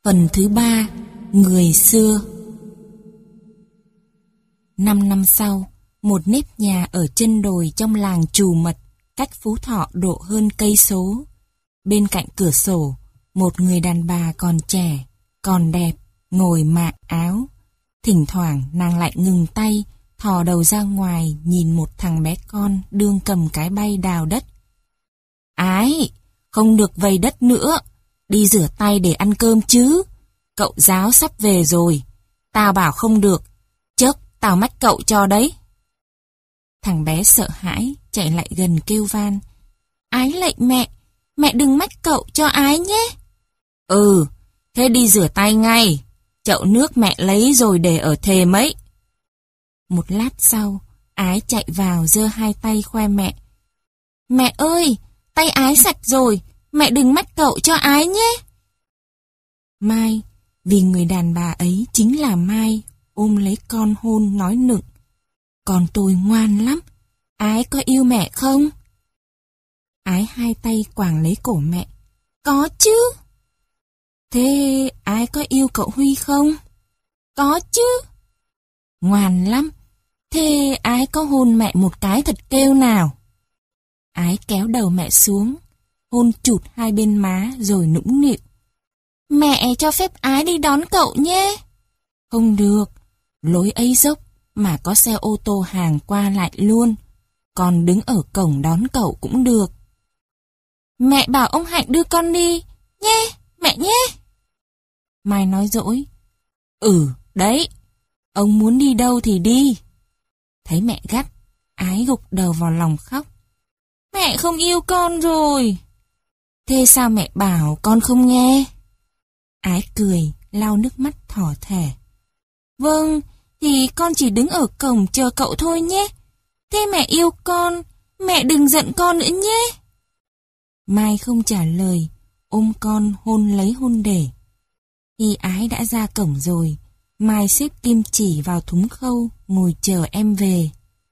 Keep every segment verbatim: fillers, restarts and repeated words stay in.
Phần thứ ba, người xưa. Năm năm sau, một nếp nhà ở chân đồi trong làng Trù Mật, cách Phú Thọ độ hơn cây số. Bên cạnh cửa sổ, một người đàn bà còn trẻ, còn đẹp, ngồi mạ áo. Thỉnh thoảng nàng lại ngừng tay, thò đầu ra ngoài nhìn một thằng bé con đương cầm cái bay đào đất. Ái, không được vầy đất nữa, đi rửa tay để ăn cơm chứ. Cậu giáo sắp về rồi, tao bảo không được, chốc tao mách cậu cho đấy. Thằng bé sợ hãi, chạy lại gần kêu van. Ái lạy mẹ, mẹ đừng mách cậu cho Ái nhé. Ừ, thế đi rửa tay ngay, chậu nước mẹ lấy rồi để ở thềm ấy. Một lát sau, Ái chạy vào giơ hai tay khoe mẹ. Mẹ ơi, tay Ái sạch rồi, mẹ đừng mách cậu cho Ái nhé. Mai, vì người đàn bà ấy chính là Mai, ôm lấy con hôn nói nựng. Con tôi ngoan lắm, Ái có yêu mẹ không? Ái hai tay quàng lấy cổ mẹ. Có chứ. Thế Ái có yêu cậu Huy không? Có chứ. Ngoan lắm. Thế Ái có hôn mẹ một cái thật kêu nào? Ái kéo đầu mẹ xuống, hôn chụt hai bên má rồi nũng nịu. Mẹ cho phép Ái đi đón cậu nhé. Không được, lối ấy dốc mà có xe ô tô hàng qua lại luôn. Con đứng ở cổng đón cậu cũng được. Mẹ bảo ông Hạnh đưa con đi, nhé, mẹ nhé. Mai nói dỗi. Ừ, đấy, ông muốn đi đâu thì đi. Thấy mẹ gắt, Ái gục đầu vào lòng khóc. Mẹ không yêu con rồi. Thế sao mẹ bảo con không nghe? Ái cười, lau nước mắt thỏ thẻ. Vâng, thì con chỉ đứng ở cổng chờ cậu thôi nhé. Thế mẹ yêu con, mẹ đừng giận con nữa nhé. Mai không trả lời, ôm con hôn lấy hôn để. Khi Ái đã ra cổng rồi, Mai xếp kim chỉ vào thúng khâu, ngồi chờ em về.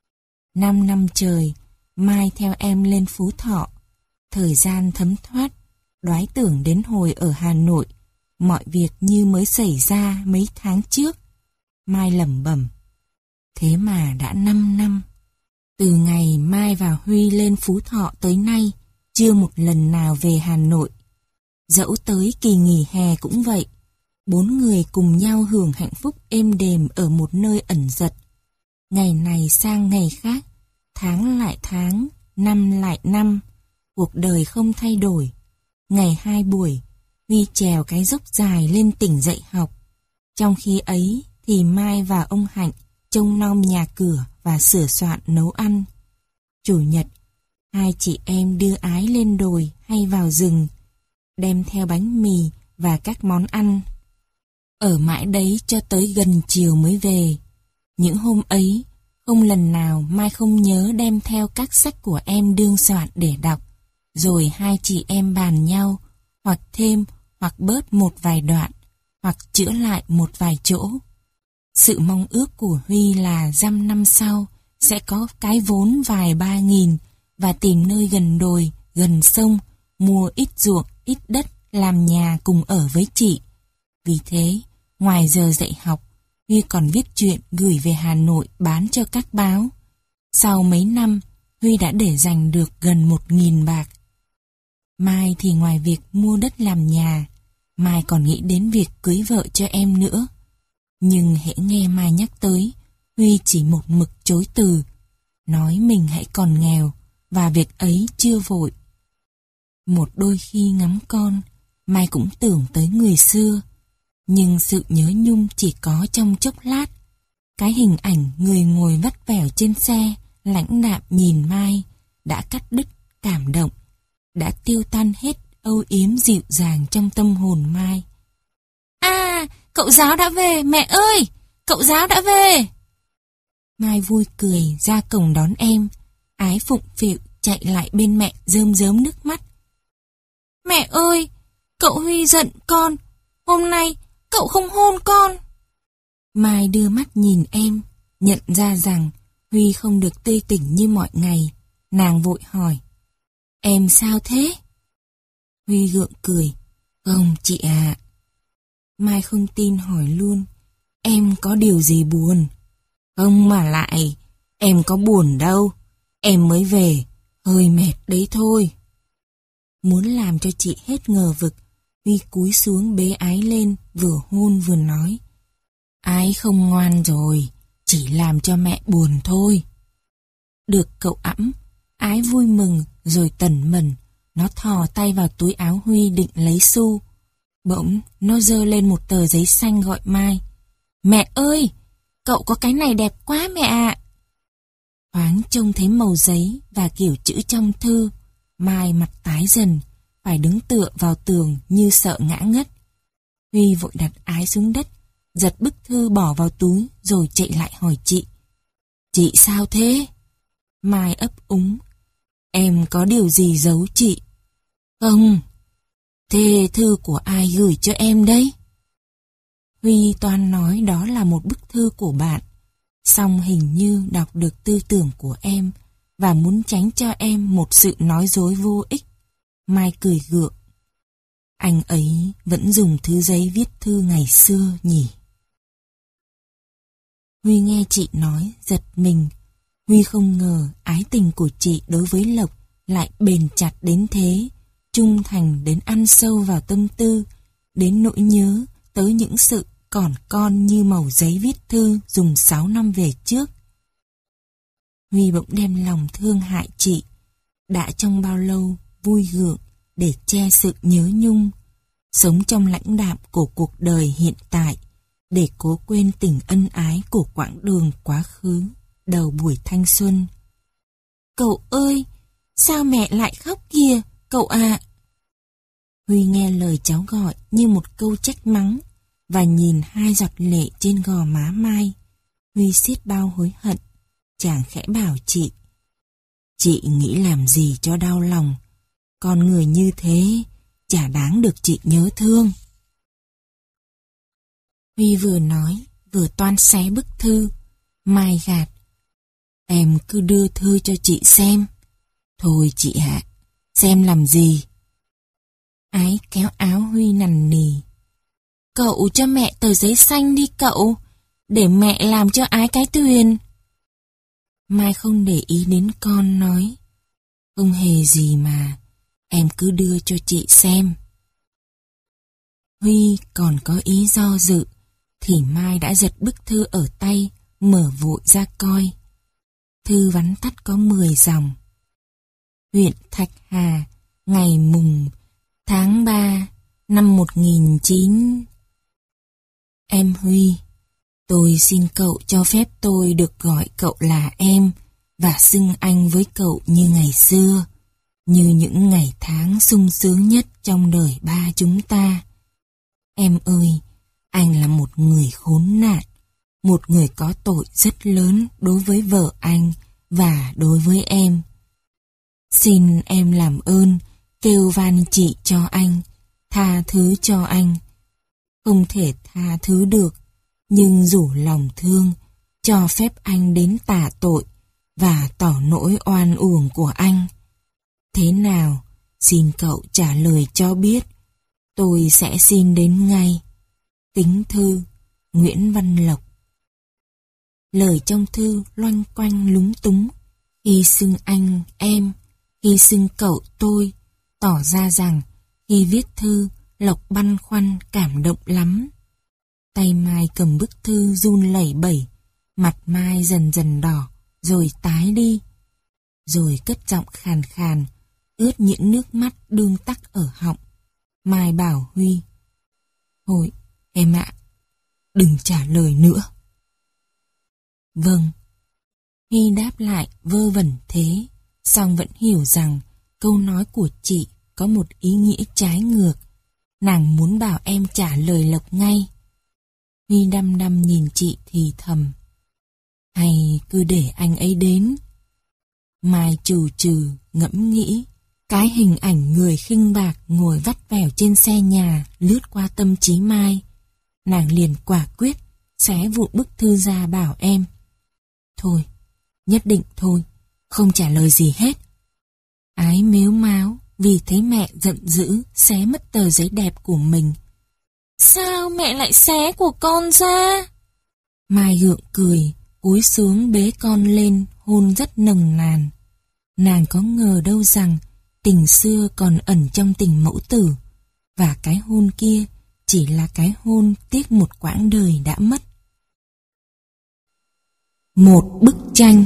Năm năm trời, Mai theo em lên Phú Thọ. Thời gian thấm thoát, đoái tưởng đến hồi ở Hà Nội, mọi việc như mới xảy ra mấy tháng trước. Mai lẩm bẩm. Thế mà đã năm năm. Từ ngày Mai và Huy lên Phú Thọ tới nay, chưa một lần nào về Hà Nội. Dẫu tới kỳ nghỉ hè cũng vậy. Bốn người cùng nhau hưởng hạnh phúc êm đềm ở một nơi ẩn giật. Ngày này sang ngày khác, tháng lại tháng, năm lại năm, cuộc đời không thay đổi. Ngày hai buổi, Huy trèo cái dốc dài lên tỉnh dạy học. Trong khi ấy thì Mai và ông Hạnh trông nom nhà cửa và sửa soạn nấu ăn. Chủ nhật, hai chị em đưa Ái lên đồi hay vào rừng, đem theo bánh mì và các món ăn. Ở mãi đấy cho tới gần chiều mới về. Những hôm ấy, không lần nào Mai không nhớ đem theo các sách của em đương soạn để đọc, rồi hai chị em bàn nhau, hoặc thêm hoặc bớt một vài đoạn, hoặc chữa lại một vài chỗ. Sự mong ước của Huy là dăm năm sau sẽ có cái vốn vài ba nghìn và tìm nơi gần đồi, gần sông, mua ít ruộng, ít đất làm nhà cùng ở với chị. Vì thế, ngoài giờ dạy học, Huy còn viết truyện gửi về Hà Nội bán cho các báo. Sau mấy năm, Huy đã để dành được gần một nghìn bạc. Mai thì ngoài việc mua đất làm nhà, Mai còn nghĩ đến việc cưới vợ cho em nữa. Nhưng hễ nghe Mai nhắc tới, Huy chỉ một mực chối từ, nói mình hãy còn nghèo và việc ấy chưa vội. Một đôi khi ngắm con, Mai cũng tưởng tới người xưa, nhưng sự nhớ nhung chỉ có trong chốc lát. Cái hình ảnh người ngồi vắt vẻo trên xe, lãnh đạm nhìn Mai, đã cắt đứt cảm động, đã tiêu tan hết âu yếm dịu dàng trong tâm hồn Mai. À, cậu giáo đã về, mẹ ơi, cậu giáo đã về. Mai vui cười ra cổng đón em, Ái phụng phịu chạy lại bên mẹ rơm rớm nước mắt. Mẹ ơi, cậu Huy giận con, hôm nay cậu không hôn con. Mai đưa mắt nhìn em, nhận ra rằng Huy không được tươi tỉnh như mọi ngày. Nàng vội hỏi, em sao thế? Huy gượng cười, không chị ạ. Mai không tin hỏi luôn. Em có điều gì buồn? Không mà lại, em có buồn đâu. Em mới về, hơi mệt đấy thôi. Muốn làm cho chị hết ngờ vực, Huy cúi xuống bế Ái lên, vừa hôn vừa nói. Ái không ngoan rồi, chỉ làm cho mẹ buồn thôi. Được cậu ẵm, Ái vui mừng rồi tẩn mẩn. Nó thò tay vào túi áo Huy định lấy xu. Bỗng nó giơ lên một tờ giấy xanh gọi Mai. Mẹ ơi, cậu có cái này đẹp quá mẹ ạ. Thoáng trông thấy màu giấy và kiểu chữ trong thư, Mai mặt tái dần, phải đứng tựa vào tường như sợ ngã ngất. Huy vội đặt Ái xuống đất, giật bức thư bỏ vào túi rồi chạy lại hỏi chị. Chị sao thế? Mai ấp úng. Em có điều gì giấu chị? Không. Thế thư của ai gửi cho em đấy? Huy toan nói đó là một bức thư của bạn, song hình như đọc được tư tưởng của em và muốn tránh cho em một sự nói dối vô ích. Mai cười gượng. Anh ấy vẫn dùng thứ giấy viết thư ngày xưa nhỉ? Huy nghe chị nói giật mình. Huy không ngờ ái tình của chị đối với Lộc lại bền chặt đến thế, trung thành đến ăn sâu vào tâm tư, đến nỗi nhớ tới những sự còn con như mẩu giấy viết thư dùng sáu năm về trước. Huy bỗng đem lòng thương hại chị, đã trong bao lâu vui gượng để che sự nhớ nhung, sống trong lãnh đạm của cuộc đời hiện tại, để cố quên tình ân ái của quãng đường quá khứ, đầu buổi thanh xuân. Cậu ơi, sao mẹ lại khóc kìa, cậu ạ? Huy nghe lời cháu gọi như một câu trách mắng, và nhìn hai giọt lệ trên gò má Mai. Huy xiết bao hối hận, chàng khẽ bảo chị. Chị nghĩ làm gì cho đau lòng, con người như thế chả đáng được chị nhớ thương. Huy vừa nói, vừa toan xé bức thư. Mai gạt. Em cứ đưa thư cho chị xem. Thôi chị ạ, xem làm gì? Ái kéo áo Huy nằn nì. Cậu cho mẹ tờ giấy xanh đi cậu, để mẹ làm cho Ái cái thuyền. Mai không để ý đến con nói. Không hề gì mà, em cứ đưa cho chị xem. Huy còn có ý do dự, thì Mai đã giật bức thư ở tay, mở vội ra coi. Thư vắn tắt có mười dòng. Huyện Thạch Hà, ngày mùng tháng ba năm một nghìn chín. Em Huy, tôi xin cậu cho phép tôi được gọi cậu là em và xưng anh với cậu như ngày xưa, như những ngày tháng sung sướng nhất trong đời ba chúng ta. Em ơi, anh là một người khốn nạn, một người có tội rất lớn đối với vợ anh và đối với em. Xin em làm ơn, kêu van chị cho anh, tha thứ cho anh. Không thể tha thứ được, nhưng rủ lòng thương, cho phép anh đến tả tội và tỏ nỗi oan uổng của anh. Thế nào, xin cậu trả lời cho biết, tôi sẽ xin đến ngay. Kính thư, Nguyễn Văn Lộc. Lời trong thư loanh quanh lúng túng, khi xưng anh, em, khi xưng cậu, tôi, tỏ ra rằng khi viết thư, Lộc băn khoăn cảm động lắm. Tay Mai cầm bức thư run lẩy bẩy, mặt Mai dần dần đỏ, rồi tái đi. Rồi cất giọng khàn khàn, ướt những nước mắt đương tắc ở họng. Mai bảo Huy. Thôi, em ạ, đừng trả lời nữa. Vâng. Huy đáp lại vơ vẩn thế, song vẫn hiểu rằng câu nói của chị có một ý nghĩa trái ngược. Nàng muốn bảo em trả lời Lộc ngay. Huy đăm đăm nhìn chị thì thầm. Hay cứ để anh ấy đến. Mai trù trừ ngẫm nghĩ. Cái hình ảnh người khinh bạc ngồi vắt vẻo trên xe nhà lướt qua tâm trí Mai. Nàng liền quả quyết xé vụn bức thư ra bảo em. Thôi, nhất định thôi, không trả lời gì hết. Ái mếu máo vì thấy mẹ giận dữ xé mất tờ giấy đẹp của mình. Sao mẹ lại xé của con ra? Mai gượng cười, cúi xuống bế con lên, hôn rất nồng nàn. Nàng có ngờ đâu rằng tình xưa còn ẩn trong tình mẫu tử, và cái hôn kia chỉ là cái hôn tiếc một quãng đời đã mất. Một bức tranh.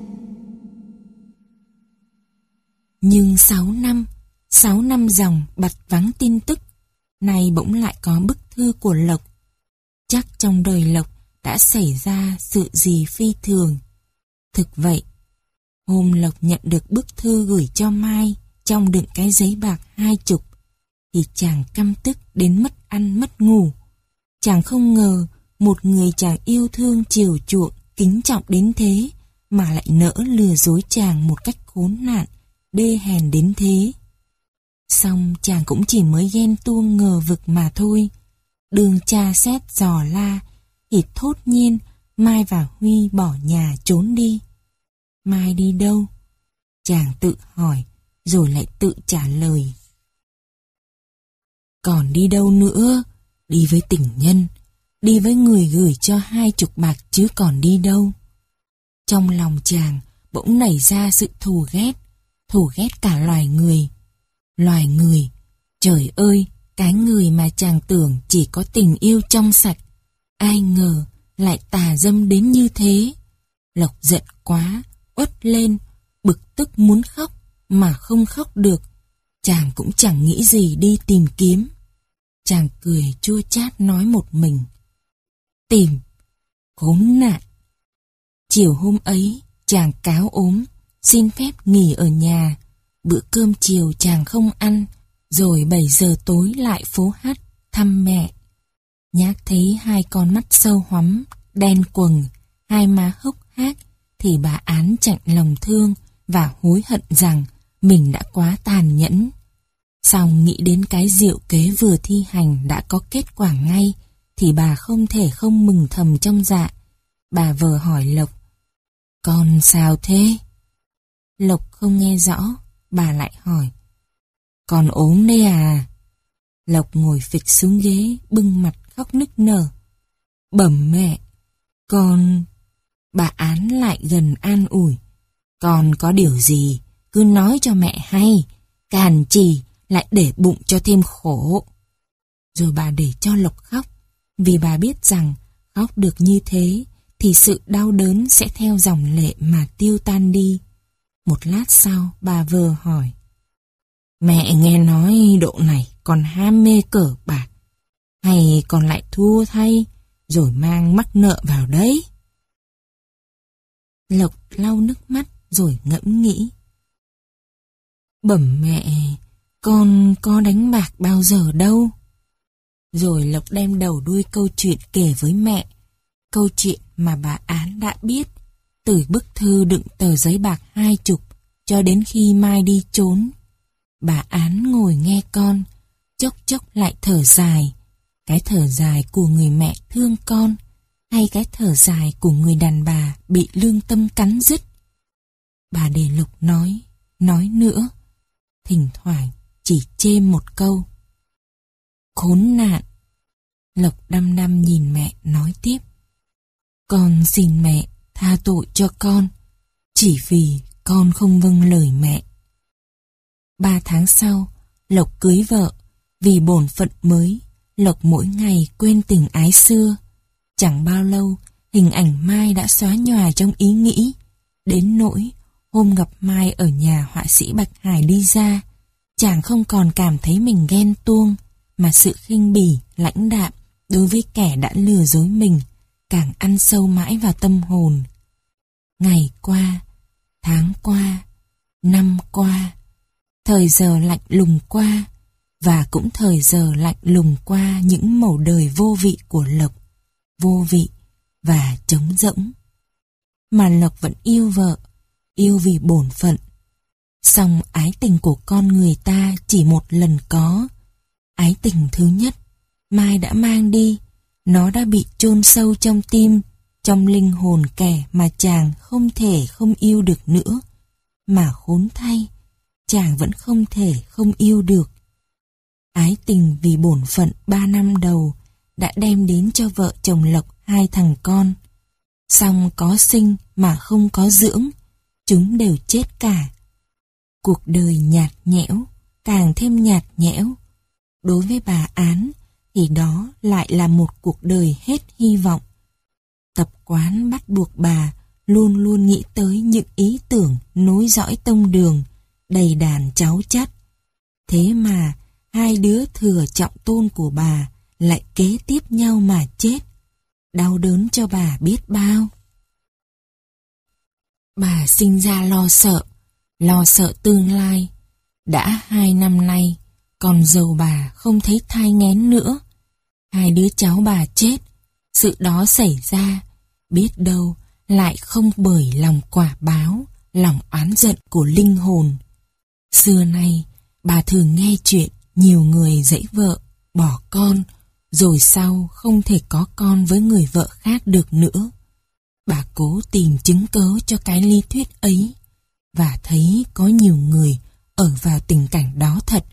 Nhưng sáu năm, sáu năm dòng bặt vắng tin tức, nay bỗng lại có bức thư của Lộc. Chắc trong đời Lộc đã xảy ra sự gì phi thường. Thực vậy, hôm Lộc nhận được bức thư gửi cho Mai trong đựng cái giấy bạc hai chục, thì chàng căm tức đến mất ăn mất ngủ. Chàng không ngờ một người chàng yêu thương chiều chuộng, kính trọng đến thế mà lại nỡ lừa dối chàng một cách khốn nạn, đê hèn đến thế. Xong chàng cũng chỉ mới ghen tuông ngờ vực mà thôi. Đường tra xét dò la thì thốt nhiên Mai và Huy bỏ nhà trốn đi. Mai đi đâu? Chàng tự hỏi rồi lại tự trả lời. Còn đi đâu nữa? Đi với tình nhân, đi với người gửi cho hai chục bạc chứ còn đi đâu. Trong lòng chàng bỗng nảy ra sự thù ghét, thù ghét cả loài người. Loài người, trời ơi, cái người mà chàng tưởng chỉ có tình yêu trong sạch, ai ngờ lại tà dâm đến như thế. Lộc giận quá, uất lên, bực tức muốn khóc mà không khóc được. Chàng cũng chẳng nghĩ gì đi tìm kiếm. Chàng cười chua chát nói một mình. Tìm, khốn nạn. Chiều hôm ấy, chàng cáo ốm, xin phép nghỉ ở nhà. Bữa cơm chiều chàng không ăn, rồi bảy giờ tối lại phố hát thăm mẹ. Nhác thấy hai con mắt sâu hoắm, đen quầng, hai má hốc hác, thì bà Án chạnh lòng thương và hối hận rằng mình đã quá tàn nhẫn. Xong nghĩ đến cái diệu kế vừa thi hành đã có kết quả ngay, thì bà không thể không mừng thầm trong dạ. Bà vờ hỏi Lộc, con sao thế? Lộc không nghe rõ, bà lại hỏi, con ốm đấy à? Lộc ngồi phịch xuống ghế, bưng mặt khóc nức nở. Bẩm mẹ, con... Bà Án lại gần an ủi, con có điều gì, cứ nói cho mẹ hay, càn trì lại để bụng cho thêm khổ. Rồi bà để cho Lộc khóc, vì bà biết rằng khóc được như thế thì sự đau đớn sẽ theo dòng lệ mà tiêu tan đi. Một lát sau bà vờ hỏi, mẹ nghe nói độ này còn ham mê cờ bạc, hay còn lại thua thay rồi mang mắc nợ vào đấy? Lộc lau nước mắt rồi ngẫm nghĩ. Bẩm mẹ, con có đánh bạc bao giờ đâu. Rồi Lộc đem đầu đuôi câu chuyện kể với mẹ, câu chuyện mà bà Án đã biết, từ bức thư đựng tờ giấy bạc hai chục cho đến khi Mai đi trốn. Bà Án ngồi nghe con, chốc chốc lại thở dài, cái thở dài của người mẹ thương con, hay cái thở dài của người đàn bà bị lương tâm cắn rứt. Bà để Lộc nói, nói nữa, thỉnh thoảng chỉ chêm một câu. Khốn nạn. Lộc đăm đăm nhìn mẹ nói tiếp, con xin mẹ tha tội cho con, chỉ vì con không vâng lời mẹ. Ba tháng sau, Lộc cưới vợ, vì bổn phận mới, Lộc mỗi ngày quên tình ái xưa. Chẳng bao lâu, hình ảnh Mai đã xóa nhòa trong ý nghĩ, đến nỗi hôm gặp Mai ở nhà họa sĩ Bạch Hải đi ra, chàng không còn cảm thấy mình ghen tuông, mà sự khinh bỉ, lãnh đạm đối với kẻ đã lừa dối mình càng ăn sâu mãi vào tâm hồn. Ngày qua, tháng qua, năm qua, thời giờ lạnh lùng qua, và cũng thời giờ lạnh lùng qua những mẩu đời vô vị của Lộc, vô vị và trống rỗng. Mà Lộc vẫn yêu vợ, yêu vì bổn phận. Song ái tình của con người ta chỉ một lần có. Ái tình thứ nhất, Mai đã mang đi, nó đã bị chôn sâu trong tim, trong linh hồn kẻ mà chàng không thể không yêu được nữa. Mà khốn thay, chàng vẫn không thể không yêu được. Ái tình vì bổn phận ba năm đầu đã đem đến cho vợ chồng Lộc hai thằng con. Song có sinh mà không có dưỡng, chúng đều chết cả. Cuộc đời nhạt nhẽo, càng thêm nhạt nhẽo. Đối với bà Án thì đó lại là một cuộc đời hết hy vọng. Tập quán bắt buộc bà luôn luôn nghĩ tới những ý tưởng nối dõi tông đường, đầy đàn cháu chắt. Thế mà hai đứa thừa trọng tôn của bà lại kế tiếp nhau mà chết. Đau đớn cho bà biết bao. Bà sinh ra lo sợ, lo sợ tương lai. Đã hai năm nay, con dâu bà không thấy thai nghén nữa. Hai đứa cháu bà chết, sự đó xảy ra, biết đâu lại không bởi lòng quả báo, lòng oán giận của linh hồn. Xưa nay, bà thường nghe chuyện nhiều người dãy vợ, bỏ con, rồi sau không thể có con với người vợ khác được nữa. Bà cố tìm chứng cớ cho cái lý thuyết ấy, và thấy có nhiều người ở vào tình cảnh đó thật.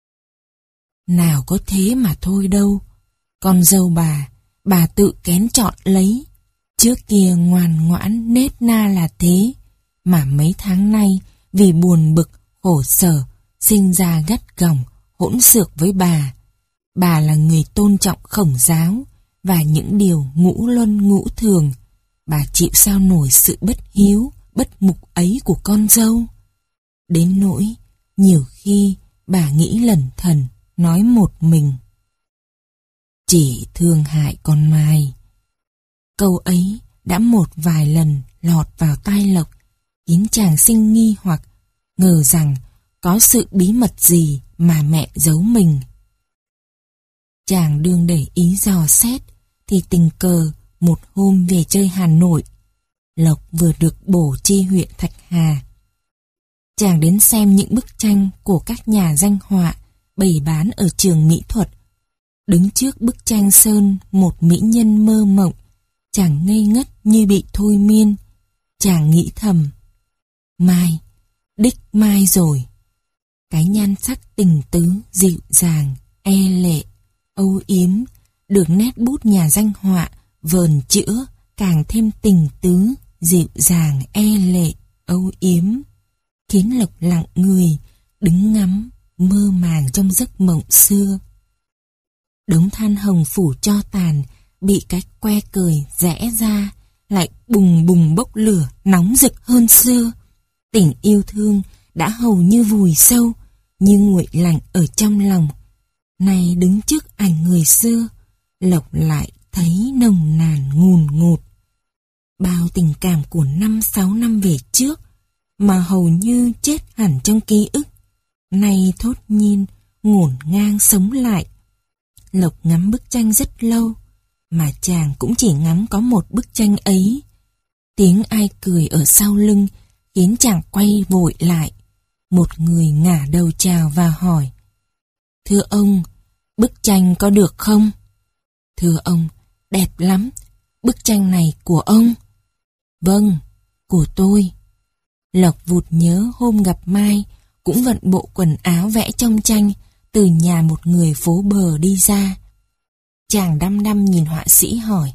Nào có thế mà thôi đâu. Con dâu bà, bà tự kén chọn lấy. Trước kia ngoan ngoãn nết na là thế, mà mấy tháng nay vì buồn bực, khổ sở, sinh ra gắt gỏng, hỗn xược với bà. Bà là người tôn trọng Khổng giáo và những điều ngũ luân ngũ thường. Bà chịu sao nổi sự bất hiếu, bất mục ấy của con dâu. Đến nỗi, nhiều khi bà nghĩ lẩn thẩn, nói một mình: chỉ thương hại con Mai. Câu ấy đã một vài lần lọt vào tai Lộc, khiến chàng sinh nghi hoặc ngờ rằng có sự bí mật gì mà mẹ giấu mình. Chàng đương để ý dò xét, thì tình cờ một hôm về chơi Hà Nội. Lộc vừa được bổ chi huyện Thạch Hà. Chàng đến xem những bức tranh của các nhà danh họa bày bán ở trường mỹ thuật. Đứng trước bức tranh sơn một mỹ nhân mơ mộng, chàng ngây ngất như bị thôi miên. Chàng nghĩ thầm: Mai, đích Mai rồi. Cái nhan sắc tình tứ, dịu dàng, e lệ, âu yếm, được nét bút nhà danh họa vờn chữa càng thêm tình tứ, dịu dàng, e lệ, âu yếm, khiến Lộc lặng người, đứng ngắm, mơ màng trong giấc mộng xưa. Đống than hồng phủ cho tàn, bị cái que cười rẽ ra, lại bùng bùng bốc lửa, nóng rực hơn xưa. Tình yêu thương đã hầu như vùi sâu, như nguội lạnh ở trong lòng. Nay đứng trước ảnh người xưa, Lộc lại thấy nồng nàn ngùn ngụt. Bao tình cảm của năm sáu năm về trước, mà hầu như chết hẳn trong ký ức, nay thốt nhiên ngổn ngang sống lại. Lộc ngắm bức tranh rất lâu, mà chàng cũng chỉ ngắm có một bức tranh ấy. Tiếng ai cười ở sau lưng khiến chàng quay vội lại. Một người ngả đầu chào và hỏi: Thưa ông, bức tranh có được không? Thưa ông, đẹp lắm. Bức tranh này của ông? Vâng, của tôi. Lộc vụt nhớ hôm gặp Mai, cũng vận bộ quần áo vẽ trong tranh, từ nhà một người phố bờ đi ra. Chàng đăm đăm nhìn họa sĩ hỏi: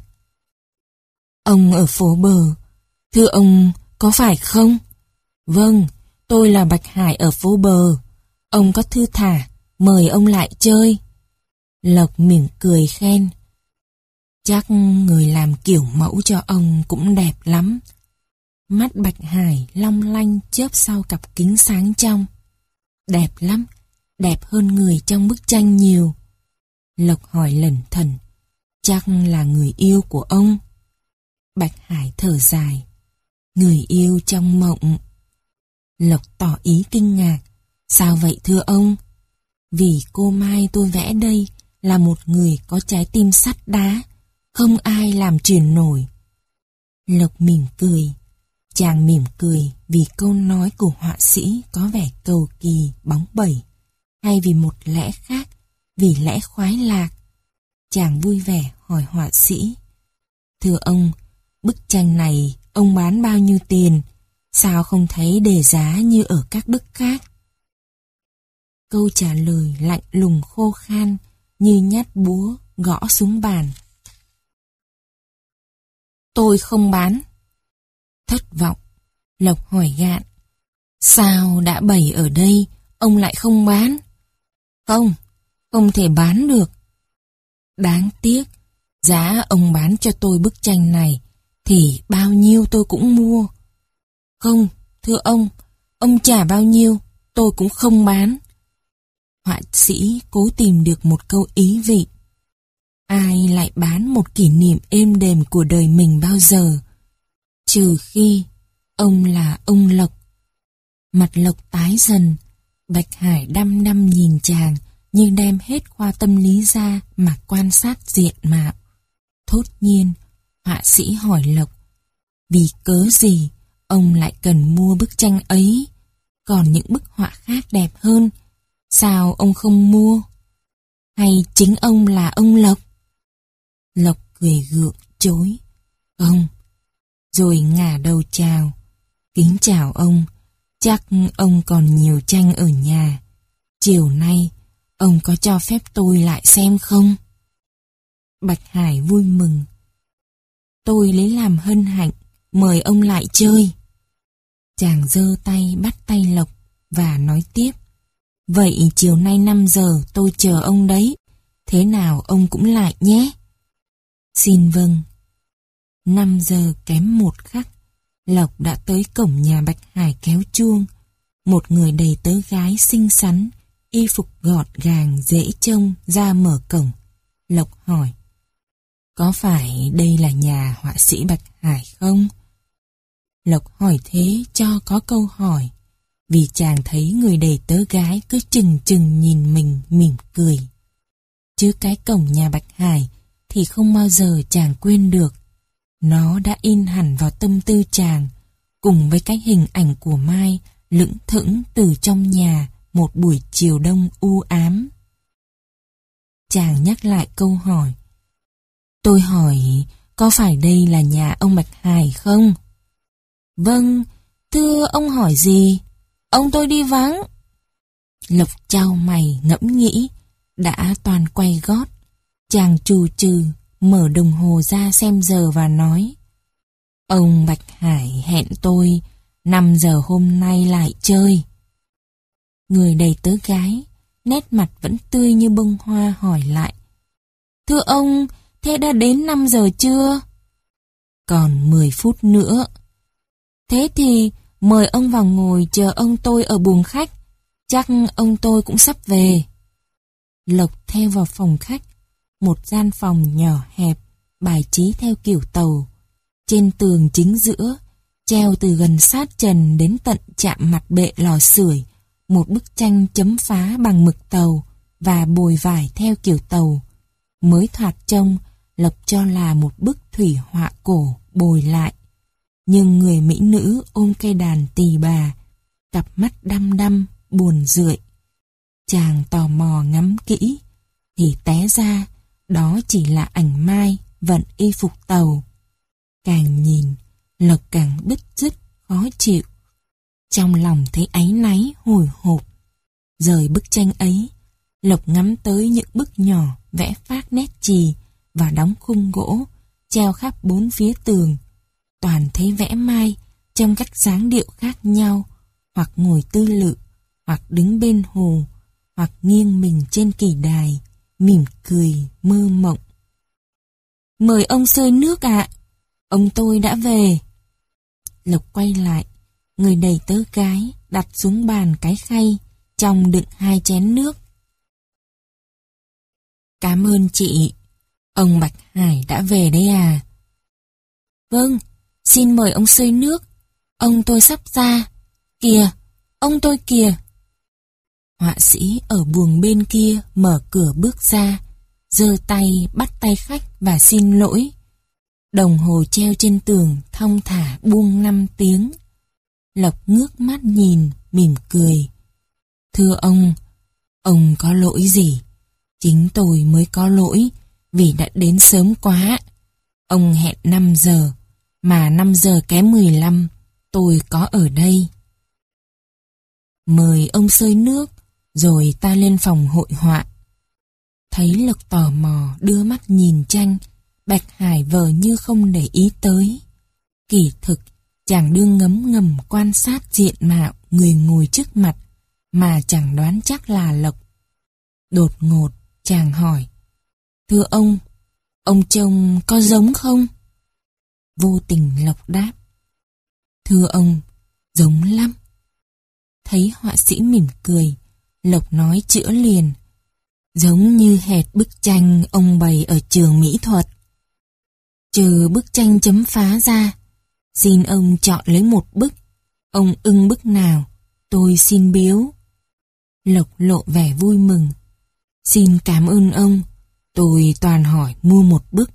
Ông ở phố bờ, thưa ông có phải không? Vâng, tôi là Bạch Hải ở phố bờ. Ông có thư thả, mời ông lại chơi. Lộc mỉm cười khen: Chắc người làm kiểu mẫu cho ông cũng đẹp lắm. Mắt Bạch Hải long lanh chớp sau cặp kính sáng trong. Đẹp lắm, đẹp hơn người trong bức tranh nhiều. Lộc hỏi lẩn thẩn: Chắc là người yêu của ông? Bạch Hải thở dài: Người yêu trong mộng. Lộc tỏ ý kinh ngạc: Sao vậy thưa ông? Vì cô Mai tôi vẽ đây là một người có trái tim sắt đá, không ai làm chuyển nổi. Lộc mỉm cười. Chàng mỉm cười vì câu nói của họa sĩ có vẻ cầu kỳ, bóng bẩy, hay vì một lẽ khác, vì lẽ khoái lạc. Chàng vui vẻ hỏi họa sĩ: Thưa ông, bức tranh này ông bán bao nhiêu tiền? Sao không thấy đề giá như ở các bức khác? Câu trả lời lạnh lùng khô khan, như nhát búa gõ xuống bàn. Tôi không bán. Thất vọng, Lộc hỏi gạn. Sao đã bày ở đây, ông lại không bán? Không, không thể bán được. Đáng tiếc, giá ông bán cho tôi bức tranh này thì bao nhiêu tôi cũng mua. Không, thưa ông, ông trả bao nhiêu tôi cũng không bán. Họa sĩ cố tìm được một câu ý vị. Ai lại bán một kỷ niệm êm đềm của đời mình bao giờ? Trừ khi ông là ông Lộc. Mặt Lộc tái dần, Bạch Hải đăm đăm nhìn chàng như đem hết khoa tâm lý ra mà quan sát diện mạo. Thốt nhiên, họa sĩ hỏi Lộc, vì cớ gì ông lại cần mua bức tranh ấy? Còn những bức họa khác đẹp hơn, sao ông không mua? Hay chính ông là ông Lộc? Lộc cười gượng chối, không. Rồi ngả đầu chào, kính chào ông, chắc ông còn nhiều tranh ở nhà. Chiều nay, ông có cho phép tôi lại xem không? Bạch Hải vui mừng. Tôi lấy làm hân hạnh, mời ông lại chơi. Chàng giơ tay bắt tay Lộc và nói tiếp. Vậy chiều nay năm giờ tôi chờ ông đấy. Thế nào ông cũng lại nhé. Xin vâng. Năm giờ kém một khắc, Lộc đã tới cổng nhà Bạch Hải kéo chuông. Một người đầy tớ gái xinh xắn, y phục gọn gàng dễ trông ra mở cổng. Lộc hỏi, có phải đây là nhà họa sĩ Bạch Hải không? Lộc hỏi thế cho có câu hỏi, vì chàng thấy người đầy tớ gái cứ chừng chừng nhìn mình mỉm cười. Chứ cái cổng nhà Bạch Hải thì không bao giờ chàng quên được. Nó đã in hẳn vào tâm tư chàng, cùng với cái hình ảnh của Mai lững thững từ trong nhà một buổi chiều đông u ám. Chàng nhắc lại câu hỏi. Tôi hỏi, có phải đây là nhà ông Bạch Hải không? Vâng, thưa ông hỏi gì? Ông tôi đi vắng. Lộc chau mày ngẫm nghĩ, đã toàn quay gót. Chàng trù trừ, mở đồng hồ ra xem giờ và nói, ông Bạch Hải hẹn tôi năm giờ hôm nay lại chơi. Người đầy tớ gái, nét mặt vẫn tươi như bông hoa hỏi lại, thưa ông, thế đã đến năm giờ chưa? Còn mười phút nữa. Thế thì mời ông vào ngồi chờ ông tôi ở buồng khách, chắc ông tôi cũng sắp về. Lộc theo vào phòng khách, một gian phòng nhỏ hẹp, bài trí theo kiểu tàu. Trên tường chính giữa, treo từ gần sát trần đến tận chạm mặt bệ lò sưởi, một bức tranh chấm phá bằng mực tàu và bồi vải theo kiểu tàu. Mới thoạt trông, Lộc cho là một bức thủy họa cổ bồi lại. Nhưng người mỹ nữ ôm cây đàn tỳ bà, cặp mắt đăm đăm, buồn rười. Chàng tò mò ngắm kỹ, thì té ra đó chỉ là ảnh Mai vận y phục tàu. Càng nhìn, Lộc càng bứt rứt, khó chịu. Trong lòng thấy áy náy hồi hộp. Rời bức tranh ấy, Lộc ngắm tới những bức nhỏ vẽ phác nét chì và đóng khung gỗ, treo khắp bốn phía tường. Toàn thấy vẽ Mai trong các dáng điệu khác nhau, hoặc ngồi tư lự, hoặc đứng bên hồ, hoặc nghiêng mình trên kỳ đài, mỉm cười mơ mộng. Mời ông xơi nước ạ, ông tôi đã về. Lộc quay lại, người đầy tớ gái đặt xuống bàn cái khay, trong đựng hai chén nước. Cảm ơn chị, ông Bạch Hải đã về đấy à? Vâng, xin mời ông xơi nước, ông tôi sắp ra. Kìa, ông tôi kìa. Họa sĩ ở buồng bên kia mở cửa bước ra, giơ tay bắt tay khách và xin lỗi. Đồng hồ treo trên tường thong thả buông năm tiếng. Lộc ngước mắt nhìn, mỉm cười. Thưa ông, ông có lỗi gì? Chính tôi mới có lỗi, vì đã đến sớm quá. Ông hẹn năm giờ, mà năm giờ kém mười lăm, tôi có ở đây. Mời ông xơi nước, rồi ta lên phòng hội họa. Thấy Lộc tò mò đưa mắt nhìn tranh, Bạch Hải vờ như không để ý tới. Kỳ thực, chàng đương ngấm ngầm quan sát diện mạo người ngồi trước mặt, mà chẳng đoán chắc là Lộc. Đột ngột, chàng hỏi: "Thưa ông, ông trông có giống không?" Vô tình Lộc đáp: "Thưa ông, giống lắm." Thấy họa sĩ mỉm cười, Lộc nói chữa liền: "Giống như hệt bức tranh ông bày ở trường mỹ thuật. Trừ bức tranh chấm phá ra, xin ông chọn lấy một bức. Ông ưng bức nào, tôi xin biếu." Lộc lộ vẻ vui mừng: "Xin cảm ơn ông, tôi toàn hỏi mua một bức."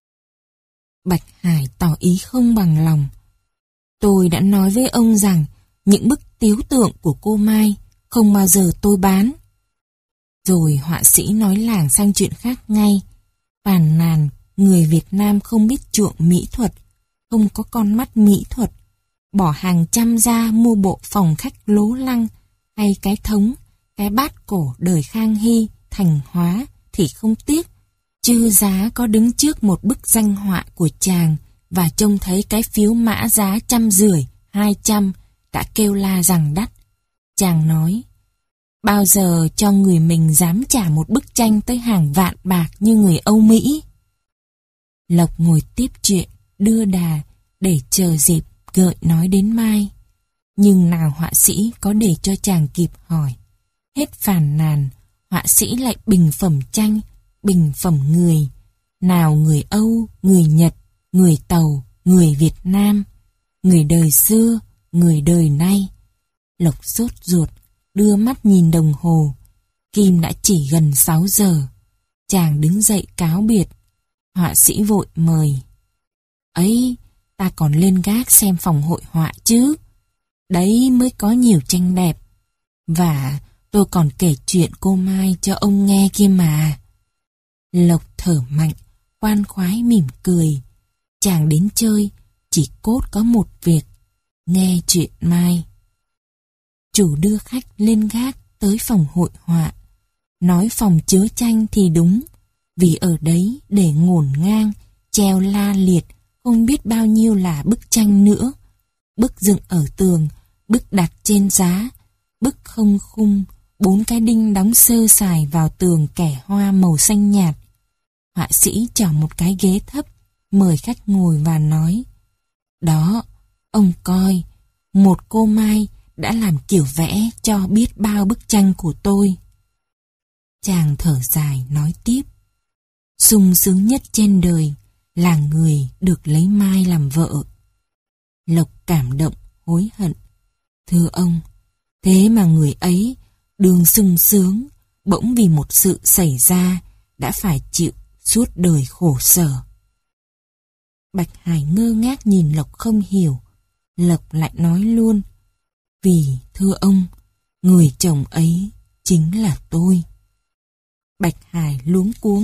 Bạch Hải tỏ ý không bằng lòng: "Tôi đã nói với ông rằng những bức tiếu tượng của cô Mai không bao giờ tôi bán." Rồi họa sĩ nói lảng sang chuyện khác ngay, phàn nàn người Việt Nam không biết chuộng mỹ thuật, không có con mắt mỹ thuật, bỏ hàng trăm ra mua bộ phòng khách lố lăng hay cái thống, cái bát cổ đời Khang Hy, Thành Hóa thì không tiếc, chứ giá có đứng trước một bức danh họa của chàng và trông thấy cái phiếu mã giá trăm rưỡi, hai trăm đã kêu la rằng đắt. Chàng nói: "Bao giờ cho người mình dám trả một bức tranh tới hàng vạn bạc như người Âu Mỹ?" Lộc ngồi tiếp chuyện, đưa đà để chờ dịp gợi nói đến Mai. Nhưng nào họa sĩ có để cho chàng kịp hỏi. Hết phàn nàn, họa sĩ lại bình phẩm tranh, bình phẩm người. Nào người Âu, người Nhật, người Tàu, người Việt Nam, người đời xưa, người đời nay. Lộc sốt ruột, đưa mắt nhìn đồng hồ. Kim đã chỉ gần sáu giờ. Chàng đứng dậy cáo biệt. Họa sĩ vội mời: "Ấy, ta còn lên gác xem phòng hội họa chứ. Đấy mới có nhiều tranh đẹp. Và tôi còn kể chuyện cô Mai cho ông nghe kia mà." Lộc thở mạnh, khoan khoái mỉm cười. Chàng đến chơi, chỉ cốt có một việc: nghe chuyện Mai. Chủ đưa khách lên gác tới phòng hội họa. Nói phòng chứa tranh thì đúng, vì ở đấy để ngổn ngang, treo la liệt, không biết bao nhiêu là bức tranh nữa. Bức dựng ở tường, bức đặt trên giá, bức không khung, bốn cái đinh đóng sơ sài vào tường kẻ hoa màu xanh nhạt. Họa sĩ chọn một cái ghế thấp, mời khách ngồi và nói: "Đó, ông coi, một cô Mai đã làm kiểu vẽ cho biết bao bức tranh của tôi." Chàng thở dài nói tiếp: "Sung sướng nhất trên đời là người được lấy Mai làm vợ." Lộc cảm động, hối hận: "Thưa ông, thế mà người ấy đường sung sướng, bỗng vì một sự xảy ra đã phải chịu suốt đời khổ sở." Bạch Hải ngơ ngác nhìn Lộc không hiểu. Lộc lại nói luôn: "Vì thưa ông, người chồng ấy chính là tôi." Bạch Hải luống cuống: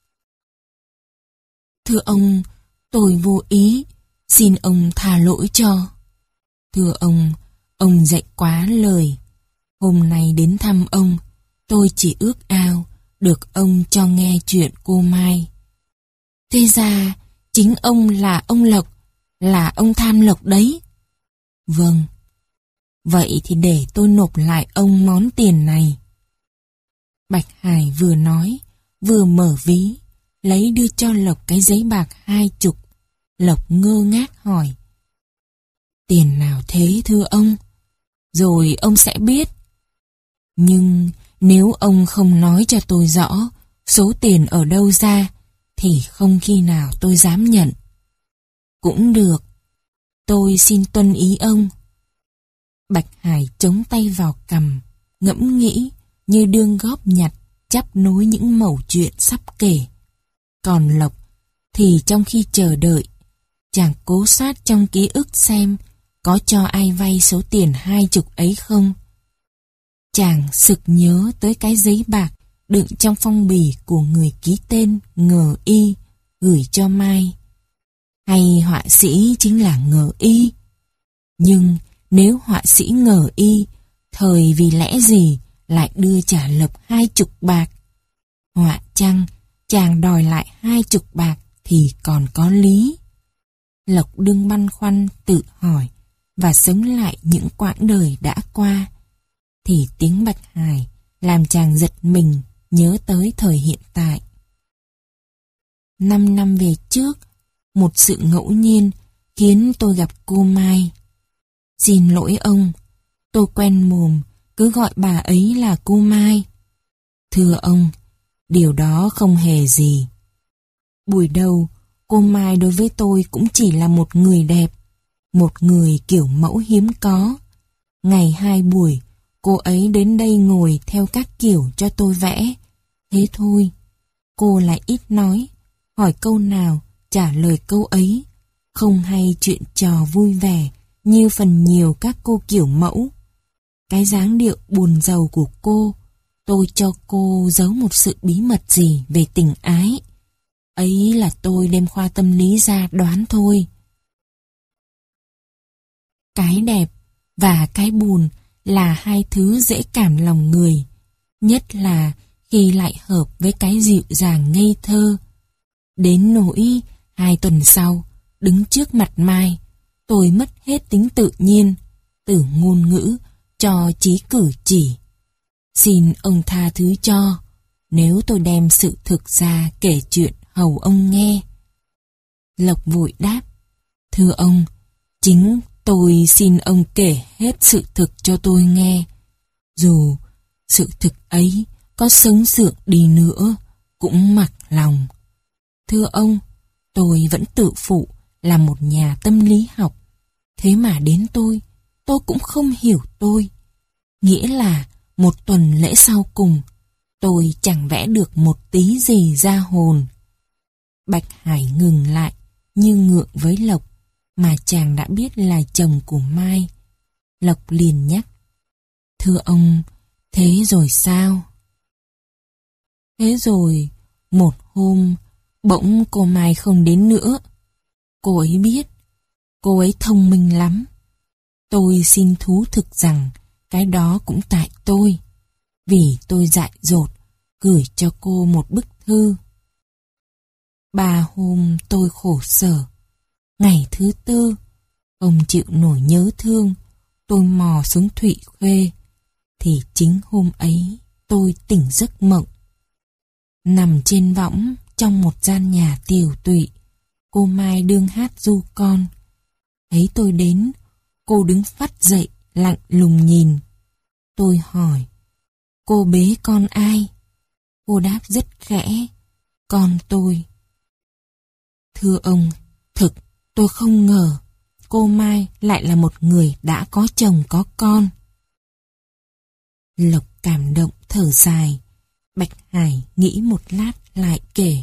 "Thưa ông, tôi vô ý, xin ông tha lỗi cho." "Thưa ông, ông dạy quá lời. Hôm nay đến thăm ông, tôi chỉ ước ao được ông cho nghe chuyện cô Mai." "Thế ra chính ông là ông Lộc, là ông Tham Lộc đấy." "Vâng." "Vậy thì để tôi nộp lại ông món tiền này." Bạch Hải vừa nói, vừa mở ví, lấy đưa cho Lộc cái giấy bạc hai chục. Lộc ngơ ngác hỏi: "Tiền nào thế thưa ông?" "Rồi ông sẽ biết. Nhưng nếu ông không nói cho tôi rõ số tiền ở đâu ra, thì không khi nào tôi dám nhận." "Cũng được, tôi xin tuân ý ông." Bạch Hải chống tay vào cằm, ngẫm nghĩ như đương góp nhặt, chắp nối những mẩu chuyện sắp kể. Còn Lộc thì trong khi chờ đợi, chàng cố soát trong ký ức xem có cho ai vay số tiền hai chục ấy không. Chàng sực nhớ tới cái giấy bạc đựng trong phong bì của người ký tên Ngờ Y gửi cho Mai. Hay họa sĩ chính là Ngờ Y? Nhưng nếu họa sĩ Ngờ Y, thời vì lẽ gì lại đưa trả Lộc hai chục bạc? Họa chăng chàng đòi lại hai chục bạc thì còn có lý. Lộc đương băn khoăn tự hỏi và sống lại những quãng đời đã qua, thì tiếng bạch hài làm chàng giật mình nhớ tới thời hiện tại. Năm năm về trước, một sự ngẫu nhiên khiến tôi gặp cô Mai. Xin lỗi ông, tôi quen mồm cứ gọi bà ấy là cô Mai. Thưa ông, điều đó không hề gì. Buổi đầu, cô Mai đối với tôi cũng chỉ là một người đẹp, một người kiểu mẫu hiếm có. Ngày hai buổi, cô ấy đến đây ngồi theo các kiểu cho tôi vẽ. Thế thôi, cô lại ít nói, hỏi câu nào trả lời câu ấy, không hay chuyện trò vui vẻ như phần nhiều các cô kiểu mẫu. Cái dáng điệu buồn rầu của cô, tôi cho cô giấu một sự bí mật gì về tình ái. Ấy là tôi đem khoa tâm lý ra đoán thôi. Cái đẹp và cái buồn là hai thứ dễ cảm lòng người, nhất là khi lại hợp với cái dịu dàng ngây thơ. Đến nỗi hai tuần sau, đứng trước mặt Mai, tôi mất hết tính tự nhiên, từ ngôn ngữ cho chí cử chỉ. Xin ông tha thứ cho, nếu tôi đem sự thực ra kể chuyện hầu ông nghe. Lộc vội đáp, thưa ông, chính tôi xin ông kể hết sự thực cho tôi nghe. Dù sự thực ấy có sống sượng đi nữa, cũng mặc lòng. Thưa ông, tôi vẫn tự phụ là một nhà tâm lý học. Thế mà đến tôi, tôi cũng không hiểu tôi. Nghĩa là một tuần lễ sau cùng, tôi chẳng vẽ được một tí gì ra hồn. Bạch Hải ngừng lại, như ngượng với Lộc, mà chàng đã biết là chồng của Mai. Lộc liền nhắc, thưa ông, thế rồi sao? Thế rồi, một hôm, bỗng cô Mai không đến nữa. Cô ấy biết, cô ấy thông minh lắm. Tôi xin thú thực rằng, cái đó cũng tại tôi. Vì tôi dại dột, gửi cho cô một bức thư. Ba hôm tôi khổ sở. Ngày thứ tư, không chịu nổi nhớ thương, tôi mò xuống Thụy Khuê. Thì chính hôm ấy, tôi tỉnh giấc mộng. Nằm trên võng, trong một gian nhà tiều tụy, cô Mai đương hát ru con. Thấy tôi đến, cô đứng phắt dậy, lạnh lùng nhìn. Tôi hỏi, cô bế con ai? Cô đáp rất khẽ, con tôi. Thưa ông, thực tôi không ngờ cô Mai lại là một người đã có chồng có con. Lộc cảm động thở dài. Bạch Hải nghĩ một lát lại kể.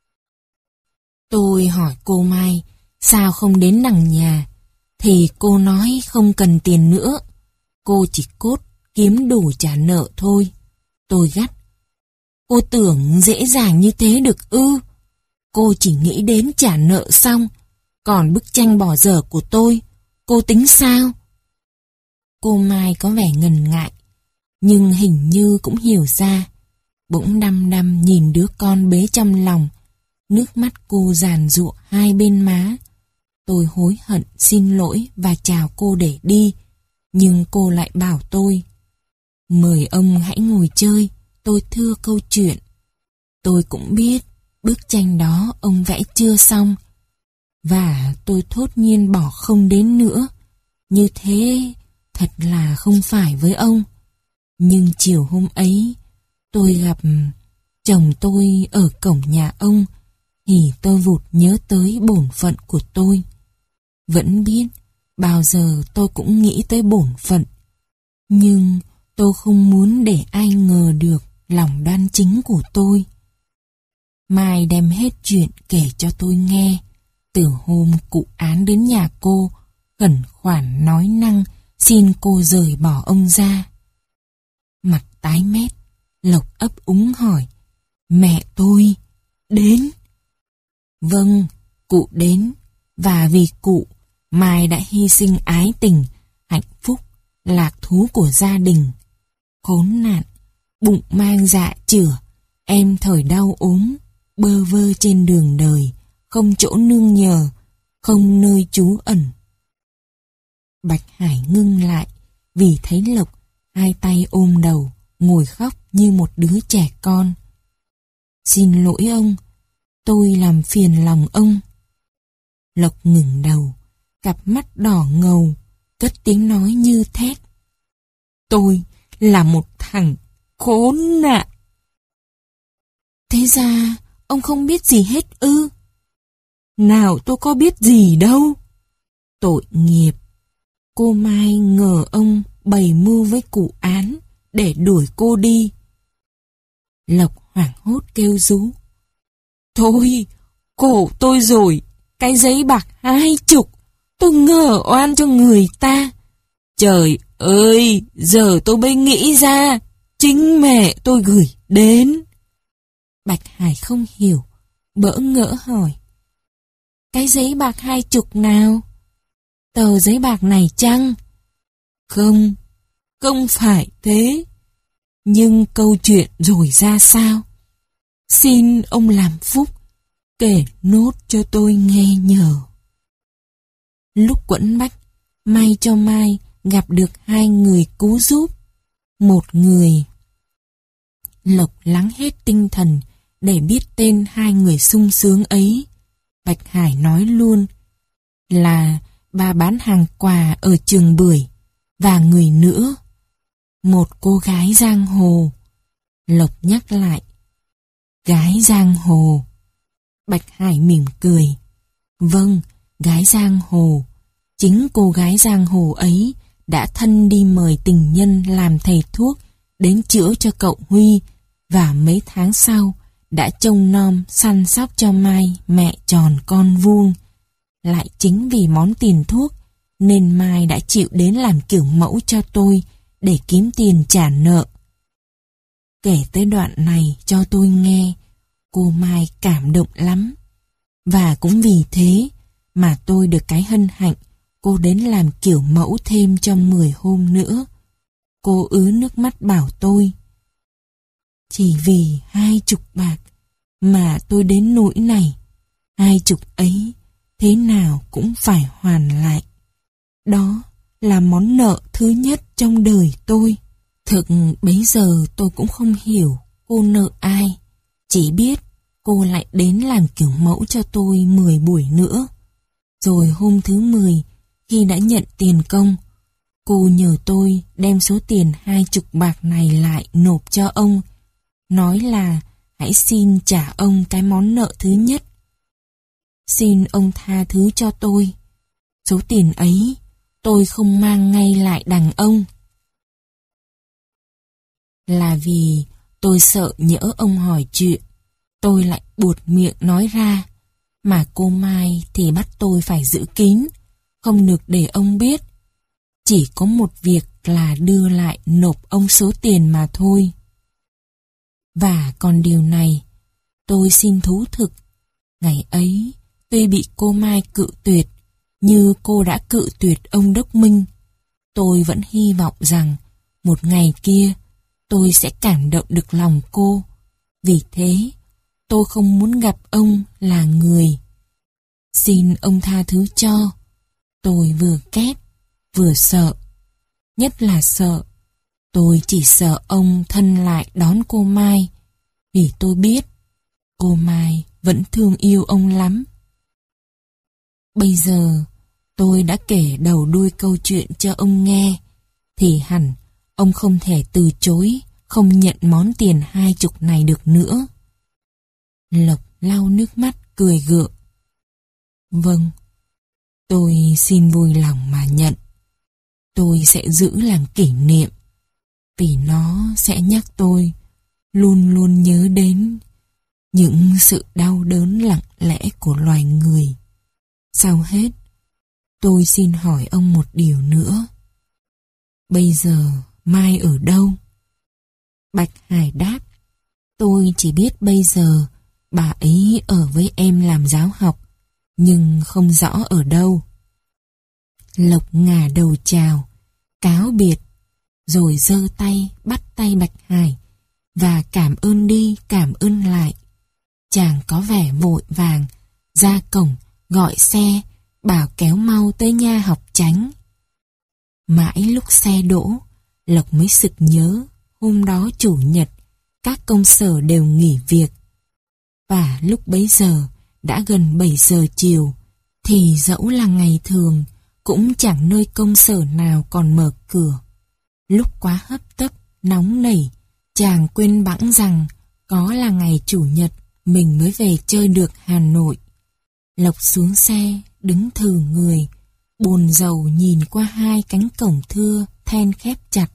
Tôi hỏi cô Mai sao không đến đằng nhà, thì cô nói không cần tiền nữa, cô chỉ cốt kiếm đủ trả nợ thôi. Tôi gắt, cô tưởng dễ dàng như thế được ư? Cô chỉ nghĩ đến trả nợ xong, còn bức tranh bỏ dở của tôi, cô tính sao? Cô Mai có vẻ ngần ngại, nhưng hình như cũng hiểu ra. Bỗng đăm đăm nhìn đứa con bế trong lòng, nước mắt cô giàn giụa hai bên má. Tôi hối hận xin lỗi và chào cô để đi, nhưng cô lại bảo tôi, mời ông hãy ngồi chơi, tôi thưa câu chuyện. Tôi cũng biết bức tranh đó ông vẽ chưa xong, và tôi thốt nhiên bỏ không đến nữa. Như thế thật là không phải với ông. Nhưng chiều hôm ấy tôi gặp chồng tôi ở cổng nhà ông, thì tôi vụt nhớ tới bổn phận của tôi. Vẫn biết bao giờ tôi cũng nghĩ tới bổn phận, nhưng tôi không muốn để ai ngờ được lòng đoan chính của tôi. Mai đem hết chuyện kể cho tôi nghe. Từ hôm cụ án đến nhà cô, khẩn khoản nói năng xin cô rời bỏ ông ra. Mặt tái mét, Lộc ấp úng hỏi, mẹ tôi đến? Vâng, cụ đến, và vì cụ, Mai đã hy sinh ái tình, hạnh phúc, lạc thú của gia đình. Khốn nạn, bụng mang dạ chửa, Em thời đau ốm, bơ vơ trên đường đời, không chỗ nương nhờ, không nơi trú ẩn. Bạch Hải ngưng lại, vì thấy Lộc hai tay ôm đầu, ngồi khóc như một đứa trẻ con. Xin lỗi ông, tôi làm phiền lòng ông. Lộc ngừng đầu, cặp mắt đỏ ngầu, cất tiếng nói như thét. Tôi là một thằng khốn nạn. Thế ra, ông không biết gì hết ư? Nào tôi có biết gì đâu. Tội nghiệp. Cô Mai ngờ ông bày mưu với cụ án để đuổi cô đi. Lộc hoảng hốt kêu rú. Thôi, cổ tôi rồi, cái giấy bạc hai chục, tôi ngờ oan cho người ta. Trời ơi, giờ tôi mới nghĩ ra, chính mẹ tôi gửi đến. Bạch Hải không hiểu, bỡ ngỡ hỏi. Cái giấy bạc hai chục nào? Tờ giấy bạc này chăng? Không, không phải thế. Nhưng câu chuyện rồi ra sao? Xin ông làm phúc, kể nốt cho tôi nghe nhờ. Lúc quẫn bách, may cho Mai gặp được hai người cứu giúp. Một người. Lộc lắng hết tinh thần để biết tên hai người sung sướng ấy. Bạch Hải nói luôn là bà bán hàng quà ở trường Bưởi và người nữa, một cô gái giang hồ. Lộc nhắc lại, gái giang hồ. Bạch Hải mỉm cười. Vâng, gái giang hồ. Chính cô gái giang hồ ấy đã thân đi mời tình nhân làm thầy thuốc đến chữa cho cậu Huy, và mấy tháng sau đã trông nom săn sóc cho Mai mẹ tròn con vuông. Lại chính vì món tiền thuốc nên Mai đã chịu đến làm kiểu mẫu cho tôi để kiếm tiền trả nợ. Kể tới đoạn này cho tôi nghe, cô Mai cảm động lắm. Và cũng vì thế mà tôi được cái hân hạnh cô đến làm kiểu mẫu thêm trong mười hôm nữa. Cô ứa nước mắt bảo tôi, chỉ vì hai chục bạc mà tôi đến nỗi này. Hai chục ấy thế nào cũng phải hoàn lại. Đó là món nợ thứ nhất trong đời tôi. Thực bấy giờ tôi cũng không hiểu cô nợ ai. Chỉ biết cô lại đến làm kiểu mẫu cho tôi mười buổi nữa. Rồi hôm thứ mười, khi đã nhận tiền công, cô nhờ tôi đem số tiền hai chục bạc này lại nộp cho ông. Nói là hãy xin trả ông cái món nợ thứ nhất. Xin ông tha thứ cho tôi. Số tiền ấy tôi không mang ngay lại đằng ông. Là vì tôi sợ nhỡ ông hỏi chuyện, tôi lại buột miệng nói ra. Mà cô Mai thì bắt tôi phải giữ kín, không được để ông biết. Chỉ có một việc là đưa lại nộp ông số tiền mà thôi. Và còn điều này, tôi xin thú thực. Ngày ấy, tuy bị cô Mai cự tuyệt, như cô đã cự tuyệt ông Đốc Minh, tôi vẫn hy vọng rằng một ngày kia tôi sẽ cảm động được lòng cô. Vì thế, tôi không muốn gặp ông là người. Xin ông tha thứ cho. Tôi vừa ghét, vừa sợ. Nhất là sợ. Tôi chỉ sợ ông thân lại đón cô Mai, vì tôi biết cô Mai vẫn thương yêu ông lắm. Bây giờ tôi đã kể đầu đuôi câu chuyện cho ông nghe, thì hẳn ông không thể từ chối không nhận món tiền hai chục này được nữa. Lộc lau nước mắt cười gượng. Vâng, tôi xin vui lòng mà nhận. Tôi sẽ giữ làm kỷ niệm, vì nó sẽ nhắc tôi luôn luôn nhớ đến những sự đau đớn lặng lẽ của loài người. Sau hết, tôi xin hỏi ông một điều nữa. Bây giờ Mai ở đâu? Bạch Hải đáp, tôi chỉ biết bây giờ bà ấy ở với em làm giáo học, nhưng không rõ ở đâu. Lộc ngả đầu chào, cáo biệt, rồi giơ tay bắt tay Bạch Hải, và cảm ơn đi cảm ơn lại. Chàng có vẻ vội vàng, ra cổng, gọi xe, bảo kéo mau tới nha học chánh. Mãi lúc xe đỗ, Lộc mới sực nhớ, hôm đó chủ nhật, các công sở đều nghỉ việc. Và lúc bấy giờ, đã gần bảy giờ chiều, thì dẫu là ngày thường, cũng chẳng nơi công sở nào còn mở cửa. Lúc quá hấp tấp, nóng nảy, chàng quên bẵng rằng có là ngày chủ nhật mình mới về chơi được Hà Nội. Lộc xuống xe, đứng thừ người, buồn rầu nhìn qua hai cánh cổng thưa, then khép chặt.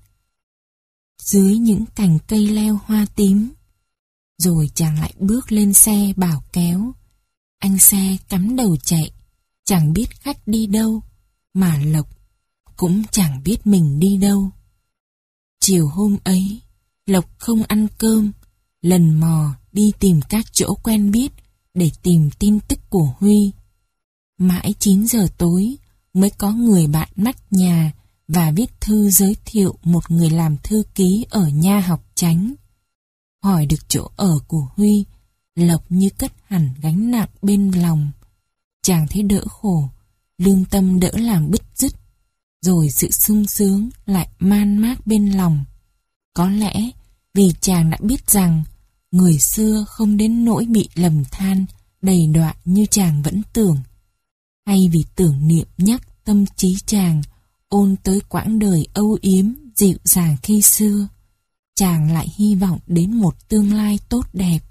Dưới những cành cây leo hoa tím. Rồi chàng lại bước lên xe bảo kéo. Anh xe cắm đầu chạy, chẳng biết khách đi đâu, mà Lộc cũng chẳng biết mình đi đâu. Chiều hôm ấy, Lộc không ăn cơm, lần mò đi tìm các chỗ quen biết để tìm tin tức của Huy. Mãi chín giờ tối mới có người bạn mách nhà và viết thư giới thiệu một người làm thư ký ở nha học chánh. Hỏi được chỗ ở của Huy, Lộc như cất hẳn gánh nặng bên lòng. Chàng thấy đỡ khổ, lương tâm đỡ làm bứt rứt, rồi sự sung sướng lại man mác bên lòng. Có lẽ vì chàng đã biết rằng người xưa không đến nỗi bị lầm than đầy đọa như chàng vẫn tưởng, hay vì tưởng niệm nhắc tâm trí chàng ôn tới quãng đời âu yếm dịu dàng khi xưa, chàng lại hy vọng đến một tương lai tốt đẹp.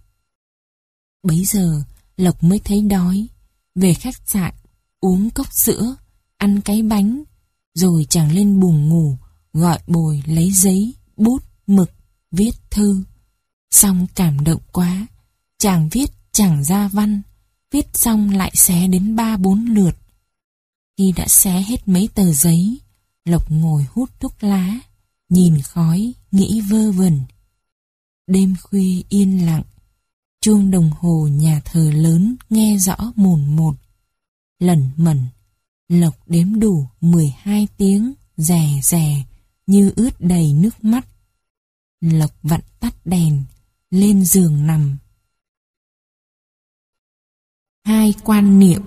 Bấy giờ Lộc mới thấy đói, về khách sạn uống cốc sữa, ăn cái bánh, rồi chàng lên buồng ngủ gọi Bồi lấy giấy, bút, mực viết thư. Xong cảm động quá, chàng viết chẳng ra văn, viết xong lại xé đến ba bốn lượt. Khi đã xé hết mấy tờ giấy, Lộc ngồi hút thuốc lá, nhìn khói, nghĩ vơ vẩn. Đêm khuya yên lặng, chuông đồng hồ nhà thờ lớn nghe rõ mồn một. Lẩn mẩn, Lộc đếm đủ mười hai tiếng, rè rè, như ướt đầy nước mắt. Lộc vặn tắt đèn, lên giường nằm. Hai quan niệm.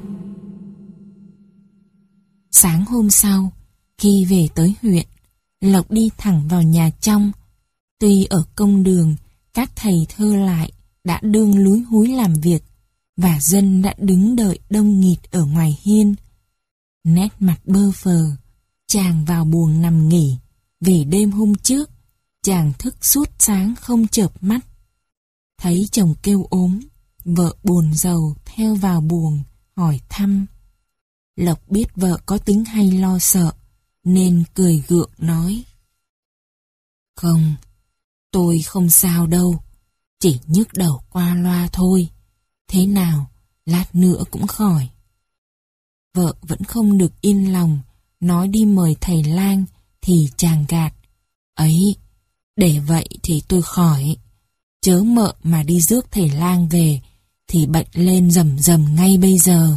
Sáng hôm sau, khi về tới huyện, Lộc đi thẳng vào nhà trong. Tuy ở công đường, các thầy thơ lại đã đương lúi húi làm việc, và dân đã đứng đợi đông nghịt ở ngoài hiên. Nét mặt bơ phờ, chàng vào buồng nằm nghỉ, vì đêm hôm trước, chàng thức suốt sáng không chợp mắt. Thấy chồng kêu ốm, vợ buồn rầu theo vào buồng, hỏi thăm. Lộc biết vợ có tính hay lo sợ, nên cười gượng nói: Không, tôi không sao đâu, chỉ nhức đầu qua loa thôi. Thế nào, lát nữa cũng khỏi. Vợ vẫn không được yên lòng, nói đi mời thầy lang, thì chàng gạt: Ấy, để vậy thì tôi khỏi. Chớ mợ mà đi rước thầy lang về, thì bệnh lên rầm rầm ngay bây giờ.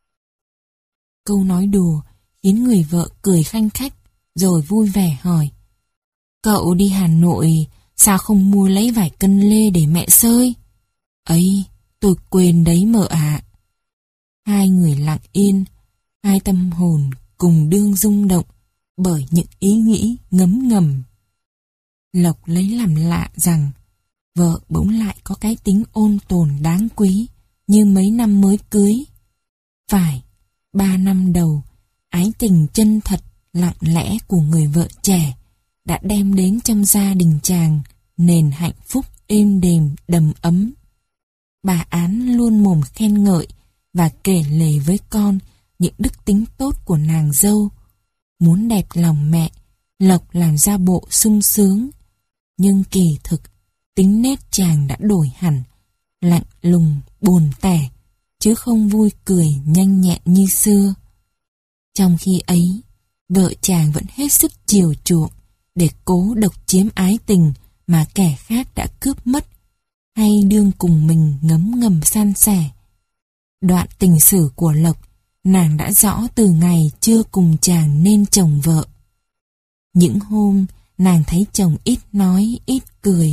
Câu nói đùa khiến người vợ cười khanh khách, rồi vui vẻ hỏi: Cậu đi Hà Nội, sao không mua lấy vài cân lê để mẹ xơi? Ấy, tôi quên đấy mợ ạ. Hai người lặng yên, hai tâm hồn cùng đương rung động bởi những ý nghĩ ngấm ngầm. Lộc lấy làm lạ rằng vợ bỗng lại có cái tính ôn tồn đáng quý như mấy năm mới cưới. Phải, ba năm đầu, ái tình chân thật, lặng lẽ của người vợ trẻ đã đem đến trong gia đình chàng nền hạnh phúc êm đềm đầm ấm. Bà Án luôn mồm khen ngợi và kể lể với con những đức tính tốt của nàng dâu. Muốn đẹp lòng mẹ, Lộc làm ra bộ sung sướng. Nhưng kỳ thực, tính nết chàng đã đổi hẳn, lạnh lùng, buồn tẻ, chứ không vui cười nhanh nhẹn như xưa. Trong khi ấy, vợ chàng vẫn hết sức chiều chuộng để cố độc chiếm ái tình mà kẻ khác đã cướp mất, hay đương cùng mình ngấm ngầm san sẻ. Đoạn tình sử của Lộc, nàng đã rõ từ ngày chưa cùng chàng nên chồng vợ. Những hôm nàng thấy chồng ít nói, ít cười,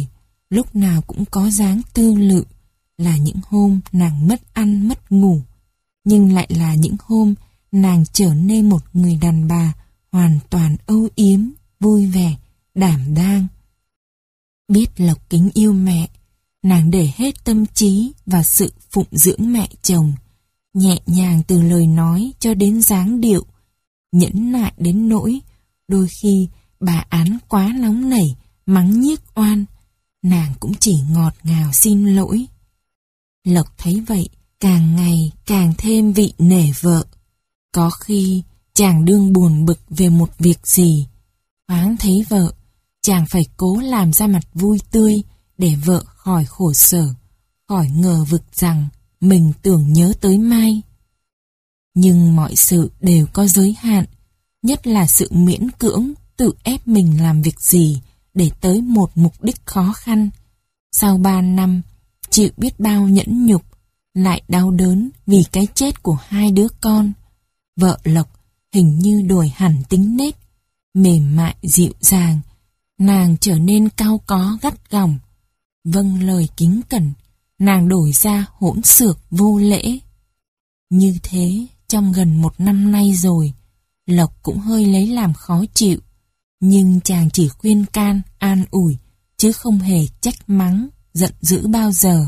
lúc nào cũng có dáng tư lự, là những hôm nàng mất ăn mất ngủ, nhưng lại là những hôm nàng trở nên một người đàn bà hoàn toàn âu yếm, vui vẻ, đảm đang. Biết Lộc kính yêu mẹ, nàng để hết tâm trí và sự phụng dưỡng mẹ chồng, nhẹ nhàng từ lời nói cho đến dáng điệu, nhẫn nại đến nỗi đôi khi bà Án quá nóng nảy, mắng nhiếc oan, nàng cũng chỉ ngọt ngào xin lỗi. Lộc thấy vậy, càng ngày càng thêm vị nể vợ. Có khi chàng đương buồn bực về một việc gì, thoáng thấy vợ, chàng phải cố làm ra mặt vui tươi để vợ khỏi khổ sở, khỏi ngờ vực rằng mình tưởng nhớ tới Mai. Nhưng mọi sự đều có giới hạn, nhất là sự miễn cưỡng tự ép mình làm việc gì để tới một mục đích khó khăn. Sau ba năm, chịu biết bao nhẫn nhục, lại đau đớn vì cái chết của hai đứa con, vợ Lộc hình như đổi hẳn tính nết, mềm mại dịu dàng, nàng trở nên cau có gắt gỏng. Vâng lời kính cẩn, nàng đổi ra hỗn xược vô lễ. Như thế trong gần một năm nay rồi, Lộc cũng hơi lấy làm khó chịu, nhưng chàng chỉ khuyên can, an ủi, chứ không hề trách mắng, giận dữ bao giờ.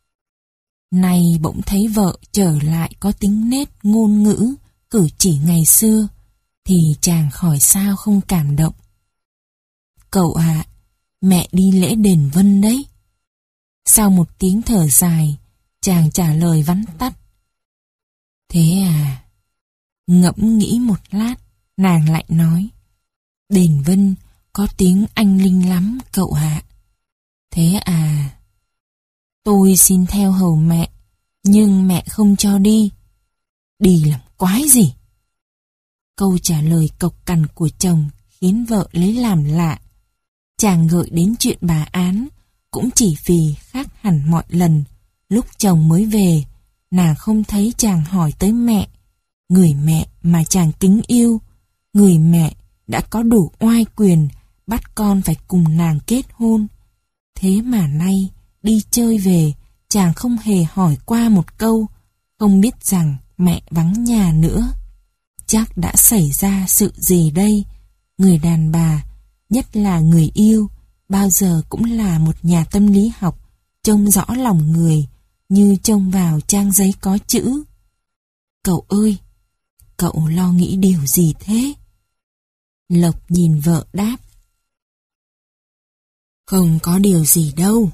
Nay bỗng thấy vợ trở lại có tính nết ngôn ngữ, cử chỉ ngày xưa, thì chàng khỏi sao không cảm động. Cậu ạ, à, mẹ đi lễ đền Vân đấy. Sau một tiếng thở dài, chàng trả lời vắn tắt. Thế à? Ngẫm nghĩ một lát, nàng lại nói. Đền Vân có tiếng anh linh lắm cậu ạ. Thế à? Tôi xin theo hầu mẹ, nhưng mẹ không cho đi. Đi làm quái gì? Câu trả lời cộc cằn của chồng khiến vợ lấy làm lạ. Chàng gợi đến chuyện bà Án, cũng chỉ vì khác hẳn mọi lần. Lúc chồng mới về, nàng không thấy chàng hỏi tới mẹ, người mẹ mà chàng kính yêu, người mẹ đã có đủ oai quyền bắt con phải cùng nàng kết hôn. Thế mà nay đi chơi về, chàng không hề hỏi qua một câu, không biết rằng mẹ vắng nhà nữa. Chắc đã xảy ra sự gì đây? Người đàn bà, nhất là người yêu, bao giờ cũng là một nhà tâm lý học, trông rõ lòng người, như trông vào trang giấy có chữ. Cậu ơi, cậu lo nghĩ điều gì thế? Lộc nhìn vợ đáp. Không có điều gì đâu.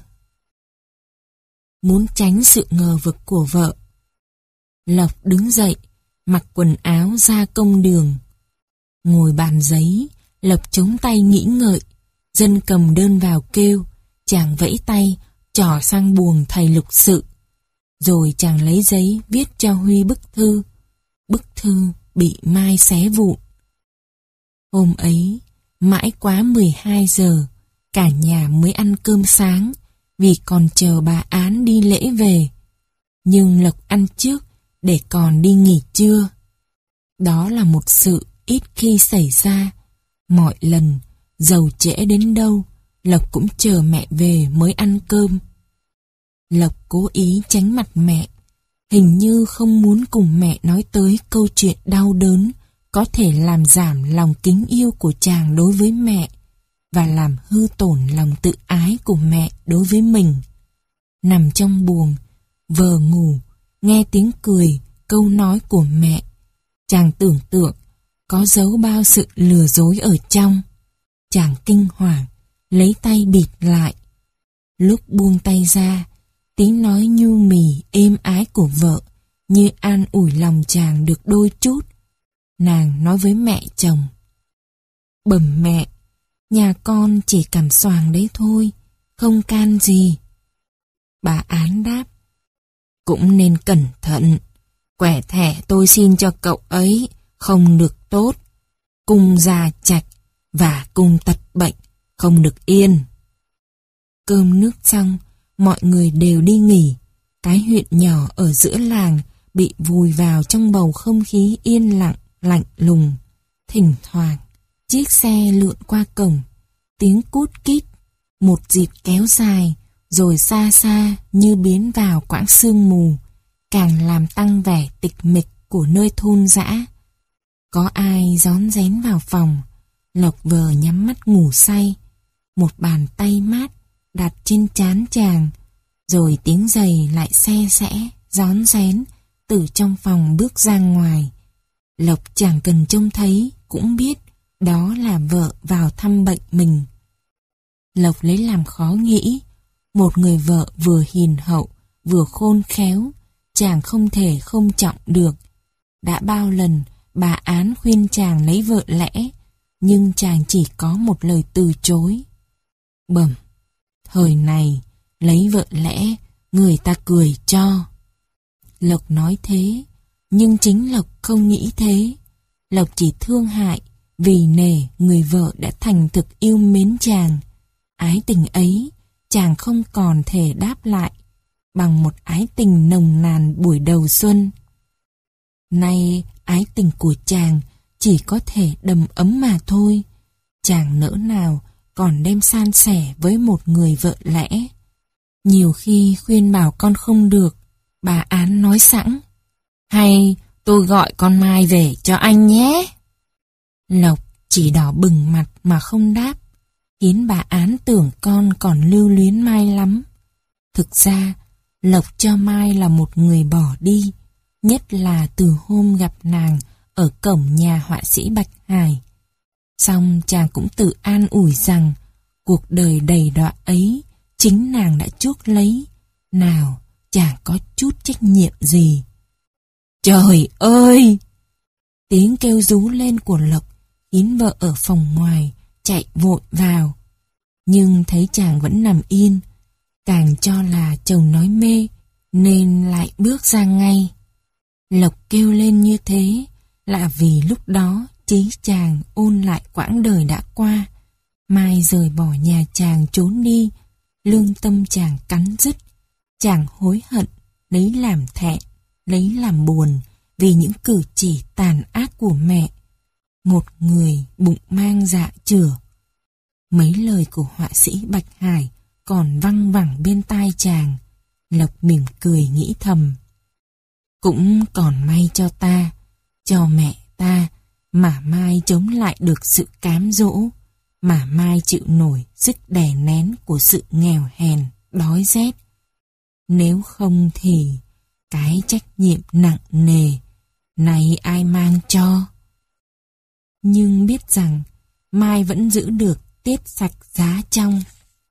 Muốn tránh sự ngờ vực của vợ, Lộc đứng dậy, mặc quần áo ra công đường. Ngồi bàn giấy, Lộc chống tay nghĩ ngợi. Dân cầm đơn vào kêu, chàng vẫy tay, trỏ sang buồng thầy lục sự. Rồi chàng lấy giấy viết cho Huy bức thư. Bức thư bị Mai xé vụn. Hôm ấy, mãi quá mười hai giờ, cả nhà mới ăn cơm sáng, vì còn chờ bà Án đi lễ về. Nhưng Lộc ăn trước để còn đi nghỉ trưa. Đó là một sự ít khi xảy ra. Mọi lần, dầu trễ đến đâu, Lộc cũng chờ mẹ về mới ăn cơm. Lộc cố ý tránh mặt mẹ, hình như không muốn cùng mẹ nói tới câu chuyện đau đớn có thể làm giảm lòng kính yêu của chàng đối với mẹ và làm hư tổn lòng tự ái của mẹ đối với mình. Nằm trong buồng, vờ ngủ, nghe tiếng cười, câu nói của mẹ, chàng tưởng tượng có giấu bao sự lừa dối ở trong. Chàng kinh hoàng, lấy tay bịt lại. Lúc buông tay ra, tiếng nói nhu mì êm ái của vợ như an ủi lòng chàng được đôi chút. Nàng nói với mẹ chồng. Bẩm mẹ, nhà con chỉ cảm xoàng đấy thôi, không can gì. Bà Án đáp. Cũng nên cẩn thận, quẻ thẻ tôi xin cho cậu ấy không được tốt, cung già chạch và cung tật bệnh không được yên. Cơm nước xong, mọi người đều đi nghỉ. Cái huyện nhỏ ở giữa làng bị vùi vào trong bầu không khí yên lặng, lạnh lùng. Thỉnh thoảng, chiếc xe lượn qua cổng, tiếng cút kít, một dịp kéo dài, rồi xa xa như biến vào quãng sương mù, càng làm tăng vẻ tịch mịch của nơi thôn dã. Có ai rón rén vào phòng, Lộc vờ nhắm mắt ngủ say, một bàn tay mát đặt trên trán chàng, rồi tiếng giày lại se sẽ, rón rén từ trong phòng bước ra ngoài. Lộc chẳng cần trông thấy cũng biết đó là vợ vào thăm bệnh mình. Lộc lấy làm khó nghĩ, một người vợ vừa hiền hậu, vừa khôn khéo, chàng không thể không trọng được. Đã bao lần bà Án khuyên chàng lấy vợ lẽ, nhưng chàng chỉ có một lời từ chối. Bẩm, thời này lấy vợ lẽ người ta cười cho. Lộc nói thế, nhưng chính Lộc không nghĩ thế. Lộc chỉ thương hại vì nể người vợ đã thành thực yêu mến chàng. Ái tình ấy chàng không còn thể đáp lại bằng một ái tình nồng nàn buổi đầu xuân. Nay ái tình của chàng chỉ có thể đầm ấm mà thôi. Chàng nỡ nào còn đem san sẻ với một người vợ lẽ. Nhiều khi khuyên bảo con không được, bà Án nói sẵn: hay tôi gọi con Mai về cho anh nhé. Lộc chỉ đỏ bừng mặt mà không đáp, khiến bà Án tưởng con còn lưu luyến Mai lắm. Thực ra Lộc cho Mai là một người bỏ đi, nhất là từ hôm gặp nàng ở cổng nhà họa sĩ Bạch Hải. Xong chàng cũng tự an ủi rằng cuộc đời đầy đọa ấy chính nàng đã chuốc lấy, nào chàng có chút trách nhiệm gì. Trời ơi! Tiếng kêu rú lên của Lộc khiến vợ ở phòng ngoài chạy vội vào, nhưng thấy chàng vẫn nằm yên, càng cho là chồng nói mê nên lại bước ra ngay. Lộc kêu lên như thế là vì lúc đó trí chàng ôn lại quãng đời đã qua. Mai rời bỏ nhà chàng trốn đi, lương tâm chàng cắn rứt. Chàng hối hận, lấy làm thẹn, lấy làm buồn vì những cử chỉ tàn ác của mẹ. Một người bụng mang dạ chửa. Mấy lời của họa sĩ Bạch Hải còn văng vẳng bên tai chàng. Lộc mỉm cười nghĩ thầm: cũng còn may cho ta, cho mẹ ta, mà Mai chống lại được sự cám dỗ, mà Mai chịu nổi sức đè nén của sự nghèo hèn, đói rét. Nếu không thì cái trách nhiệm nặng nề này ai mang cho. Nhưng biết rằng Mai vẫn giữ được tiết sạch giá trong.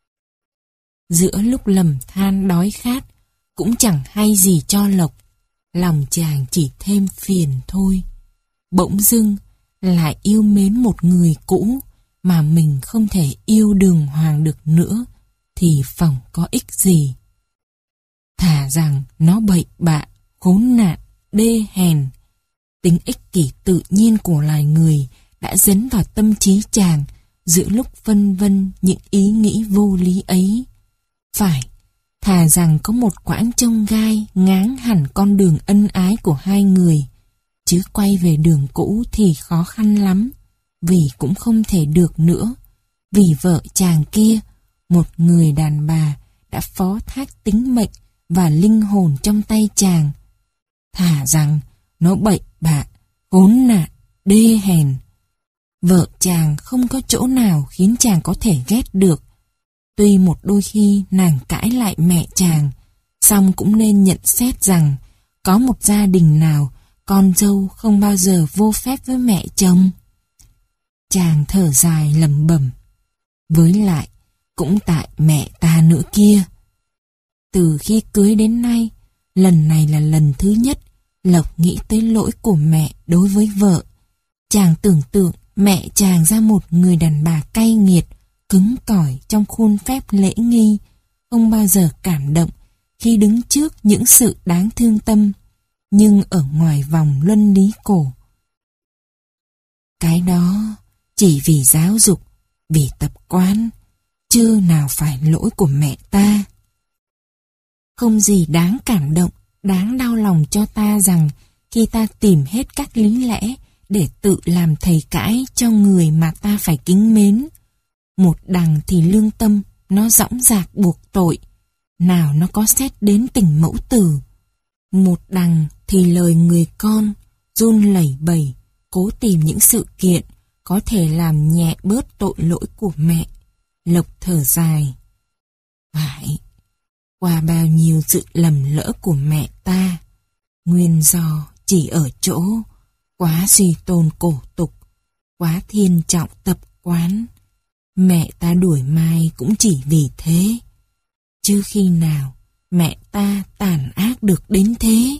Giữa lúc lầm than đói khát cũng chẳng hay gì cho Lộc, lòng chàng chỉ thêm phiền thôi. Bỗng dưng lại yêu mến một người cũ mà mình không thể yêu đường hoàng được nữa, thì phỏng có ích gì. Thà rằng nó bậy bạ, khốn nạn, đê hèn. Tính ích kỷ tự nhiên của loài người đã dấn vào tâm trí chàng giữa lúc phân vân những ý nghĩ vô lý ấy. Phải, thà rằng có một quãng chông gai ngáng hẳn con đường ân ái của hai người, chứ quay về đường cũ thì khó khăn lắm, vì cũng không thể được nữa. Vì vợ chàng kia, một người đàn bà, đã phó thác tính mệnh và linh hồn trong tay chàng. Thà rằng nó bậy bạ, khốn nạn, đê hèn. Vợ chàng không có chỗ nào khiến chàng có thể ghét được. Tuy một đôi khi nàng cãi lại mẹ chàng, song cũng nên nhận xét rằng có một gia đình nào con dâu không bao giờ vô phép với mẹ chồng. Chàng thở dài lẩm bẩm: với lại cũng tại mẹ ta nữa kia. Từ khi cưới đến nay, lần này là lần thứ nhất Lộc nghĩ tới lỗi của mẹ đối với vợ. Chàng tưởng tượng mẹ chàng ra một người đàn bà cay nghiệt, cứng cỏi trong khuôn phép lễ nghi, không bao giờ cảm động khi đứng trước những sự đáng thương tâm, nhưng ở ngoài vòng luân lý cổ. Cái đó chỉ vì giáo dục, vì tập quán, chưa nào phải lỗi của mẹ ta. Không gì đáng cảm động, đáng đau lòng cho ta rằng khi ta tìm hết các lý lẽ để tự làm thầy cãi cho người mà ta phải kính mến. Một đằng thì lương tâm nó dõng dạc buộc tội, nào nó có xét đến tình mẫu tử. Một đằng thì lời người con, run lẩy bẩy, cố tìm những sự kiện có thể làm nhẹ bớt tội lỗi của mẹ. Lộc thở dài. Phải, qua bao nhiêu sự lầm lỡ của mẹ ta, nguyên do chỉ ở chỗ quá suy tôn cổ tục, quá thiên trọng tập quán. Mẹ ta đuổi Mai cũng chỉ vì thế. Chứ khi nào mẹ ta tàn ác được đến thế?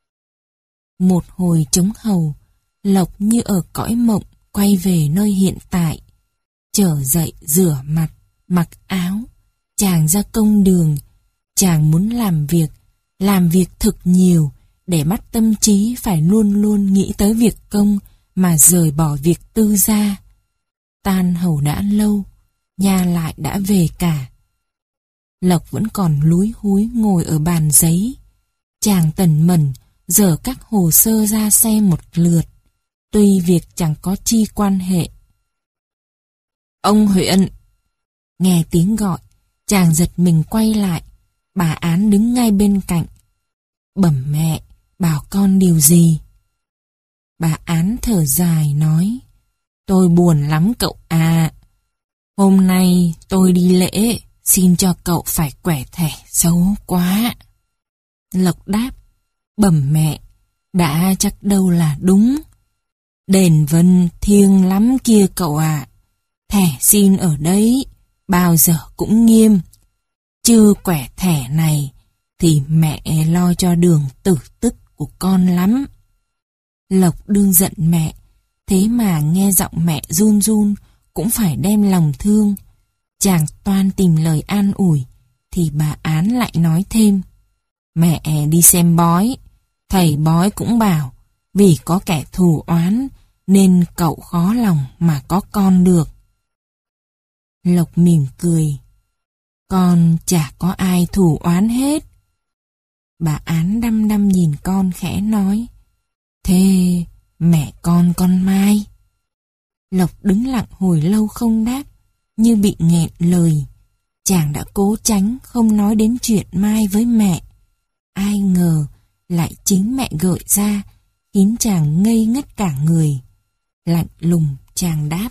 Một hồi trống hầu, Lộc như ở cõi mộng quay về nơi hiện tại. Trở dậy rửa mặt, mặc áo, chàng ra công đường. Chàng muốn làm việc, làm việc thực nhiều, để bắt tâm trí phải luôn luôn nghĩ tới việc công mà rời bỏ việc tư ra. Tan hầu đã lâu, nhà lại đã về cả. Lộc vẫn còn lúi húi ngồi ở bàn giấy. Chàng tần mẩn dở các hồ sơ ra xem một lượt, tuy việc chẳng có chi quan hệ. Ông huyện! Nghe tiếng gọi, chàng giật mình quay lại. Bà Án đứng ngay bên cạnh. Bẩm mẹ, bảo con điều gì? Bà Án thở dài nói, tôi buồn lắm cậu à. Hôm nay tôi đi lễ, xin cho cậu phải quẻ thẻ xấu quá. Lộc đáp, bẩm mẹ, đã chắc đâu là đúng. Đền Vân thiêng lắm kia cậu ạ. À. Thẻ xin ở đấy, bao giờ cũng nghiêm. Chứ quẻ thẻ này thì mẹ lo cho đường tử tức của con lắm. Lộc đương giận mẹ, thế mà nghe giọng mẹ run run cũng phải đem lòng thương. Chàng toan tìm lời an ủi, thì bà Án lại nói thêm. Mẹ đi xem bói, thầy bói cũng bảo, vì có kẻ thù oán, nên cậu khó lòng mà có con được. Lộc mỉm cười. Con chả có ai thù oán hết. Bà Án đăm đăm nhìn con khẽ nói. Thế mẹ con con Mai? Lộc đứng lặng hồi lâu không đáp, như bị nghẹn lời. Chàng đã cố tránh không nói đến chuyện Mai với mẹ. Ai ngờ lại chính mẹ gợi ra, khiến chàng ngây ngất cả người. Lạnh lùng chàng đáp.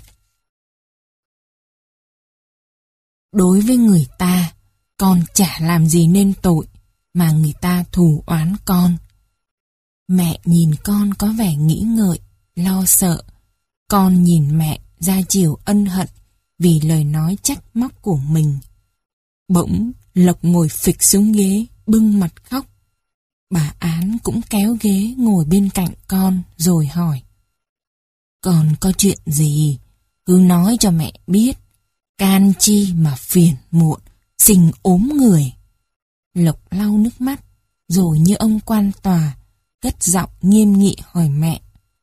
Đối với người ta, con chả làm gì nên tội, mà người ta thù oán con. Mẹ nhìn con có vẻ nghĩ ngợi, lo sợ. Con nhìn mẹ ra chiều ân hận vì lời nói trách móc của mình. Bỗng Lộc ngồi phịch xuống ghế, bưng mặt khóc. Bà Án cũng kéo ghế ngồi bên cạnh con rồi hỏi. Con có chuyện gì? Cứ nói cho mẹ biết. Can chi mà phiền muộn, sinh ốm người. Lộc lau nước mắt, rồi như ông quan tòa, cất giọng nghiêm nghị hỏi mẹ.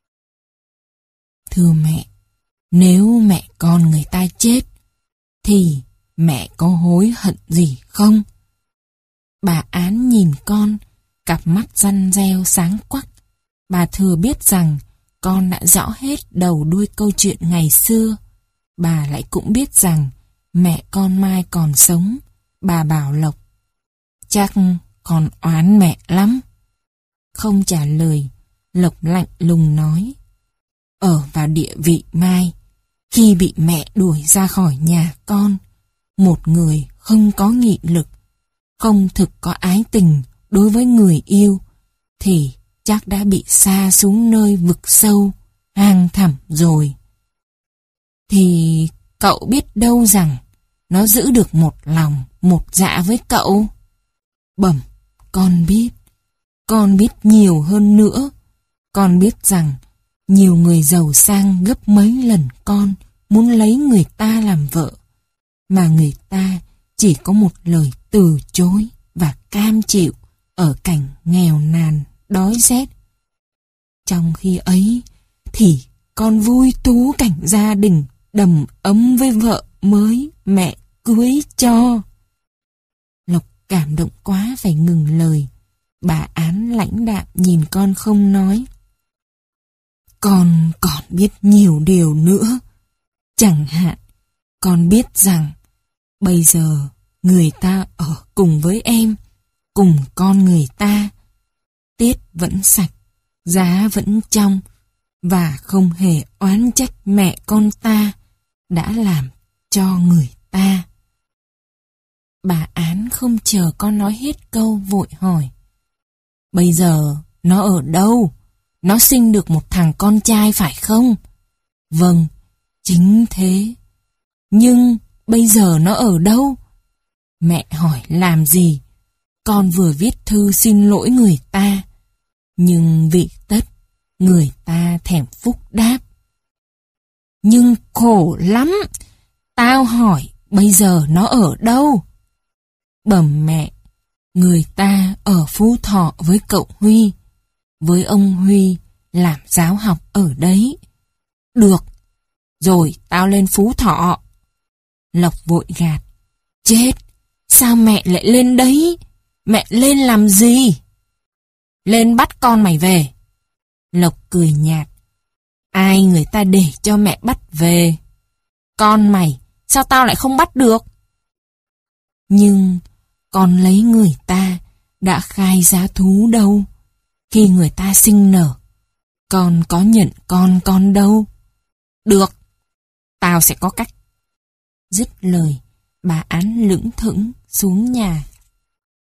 Thưa mẹ, nếu mẹ con người ta chết, thì mẹ có hối hận gì không? Bà Án nhìn con, cặp mắt răn reo sáng quắc. Bà thừa biết rằng con đã rõ hết đầu đuôi câu chuyện ngày xưa. Bà lại cũng biết rằng mẹ con Mai còn sống. Bà bảo Lộc, chắc con oán mẹ lắm. Không trả lời, Lộc lạnh lùng nói. Ở vào địa vị Mai, khi bị mẹ đuổi ra khỏi nhà con, một người không có nghị lực, không thực có ái tình đối với người yêu, thì chắc đã bị sa xuống nơi vực sâu, hang thẳm rồi. Thì cậu biết đâu rằng nó giữ được một lòng, một dạ với cậu? Bẩm, con biết. Con biết nhiều hơn nữa. Con biết rằng nhiều người giàu sang gấp mấy lần con muốn lấy người ta làm vợ, mà người ta chỉ có một lời từ chối và cam chịu ở cảnh nghèo nàn, đói rét. Trong khi ấy thì con vui tú cảnh gia đình đầm ấm với vợ mới mẹ cưới cho. Lộc cảm động quá phải ngừng lời. Bà Án lãnh đạm nhìn con không nói. Con còn biết nhiều điều nữa. Chẳng hạn, con biết rằng bây giờ người ta ở cùng với em, cùng con người ta. Tiết vẫn sạch, giá vẫn trong, và không hề oán trách mẹ con ta đã làm cho người ta. Bà Án không chờ con nói hết câu vội hỏi. Bây giờ nó ở đâu? Nó sinh được một thằng con trai phải không? Vâng, chính thế. Nhưng bây giờ nó ở đâu? Mẹ hỏi làm gì? Con vừa viết thư xin lỗi người ta. Nhưng vị tất, người ta thèm phúc đáp. Nhưng khổ lắm. Tao hỏi bây giờ nó ở đâu? Bẩm mẹ, người ta ở Phú Thọ với cậu Huy. Với ông Huy làm giáo học ở đấy. Được, rồi tao lên Phú Thọ. Lộc vội gạt. Chết, sao mẹ lại lên đấy? Mẹ lên làm gì? Lên bắt con mày về. Lộc cười nhạt. Ai người ta để cho mẹ bắt về? Con mày, sao tao lại không bắt được? Nhưng con lấy người ta đã khai giá thú đâu. Khi người ta sinh nở, con có nhận con con đâu. Được, tao sẽ có cách. Dứt lời, bà Án lững thững xuống nhà.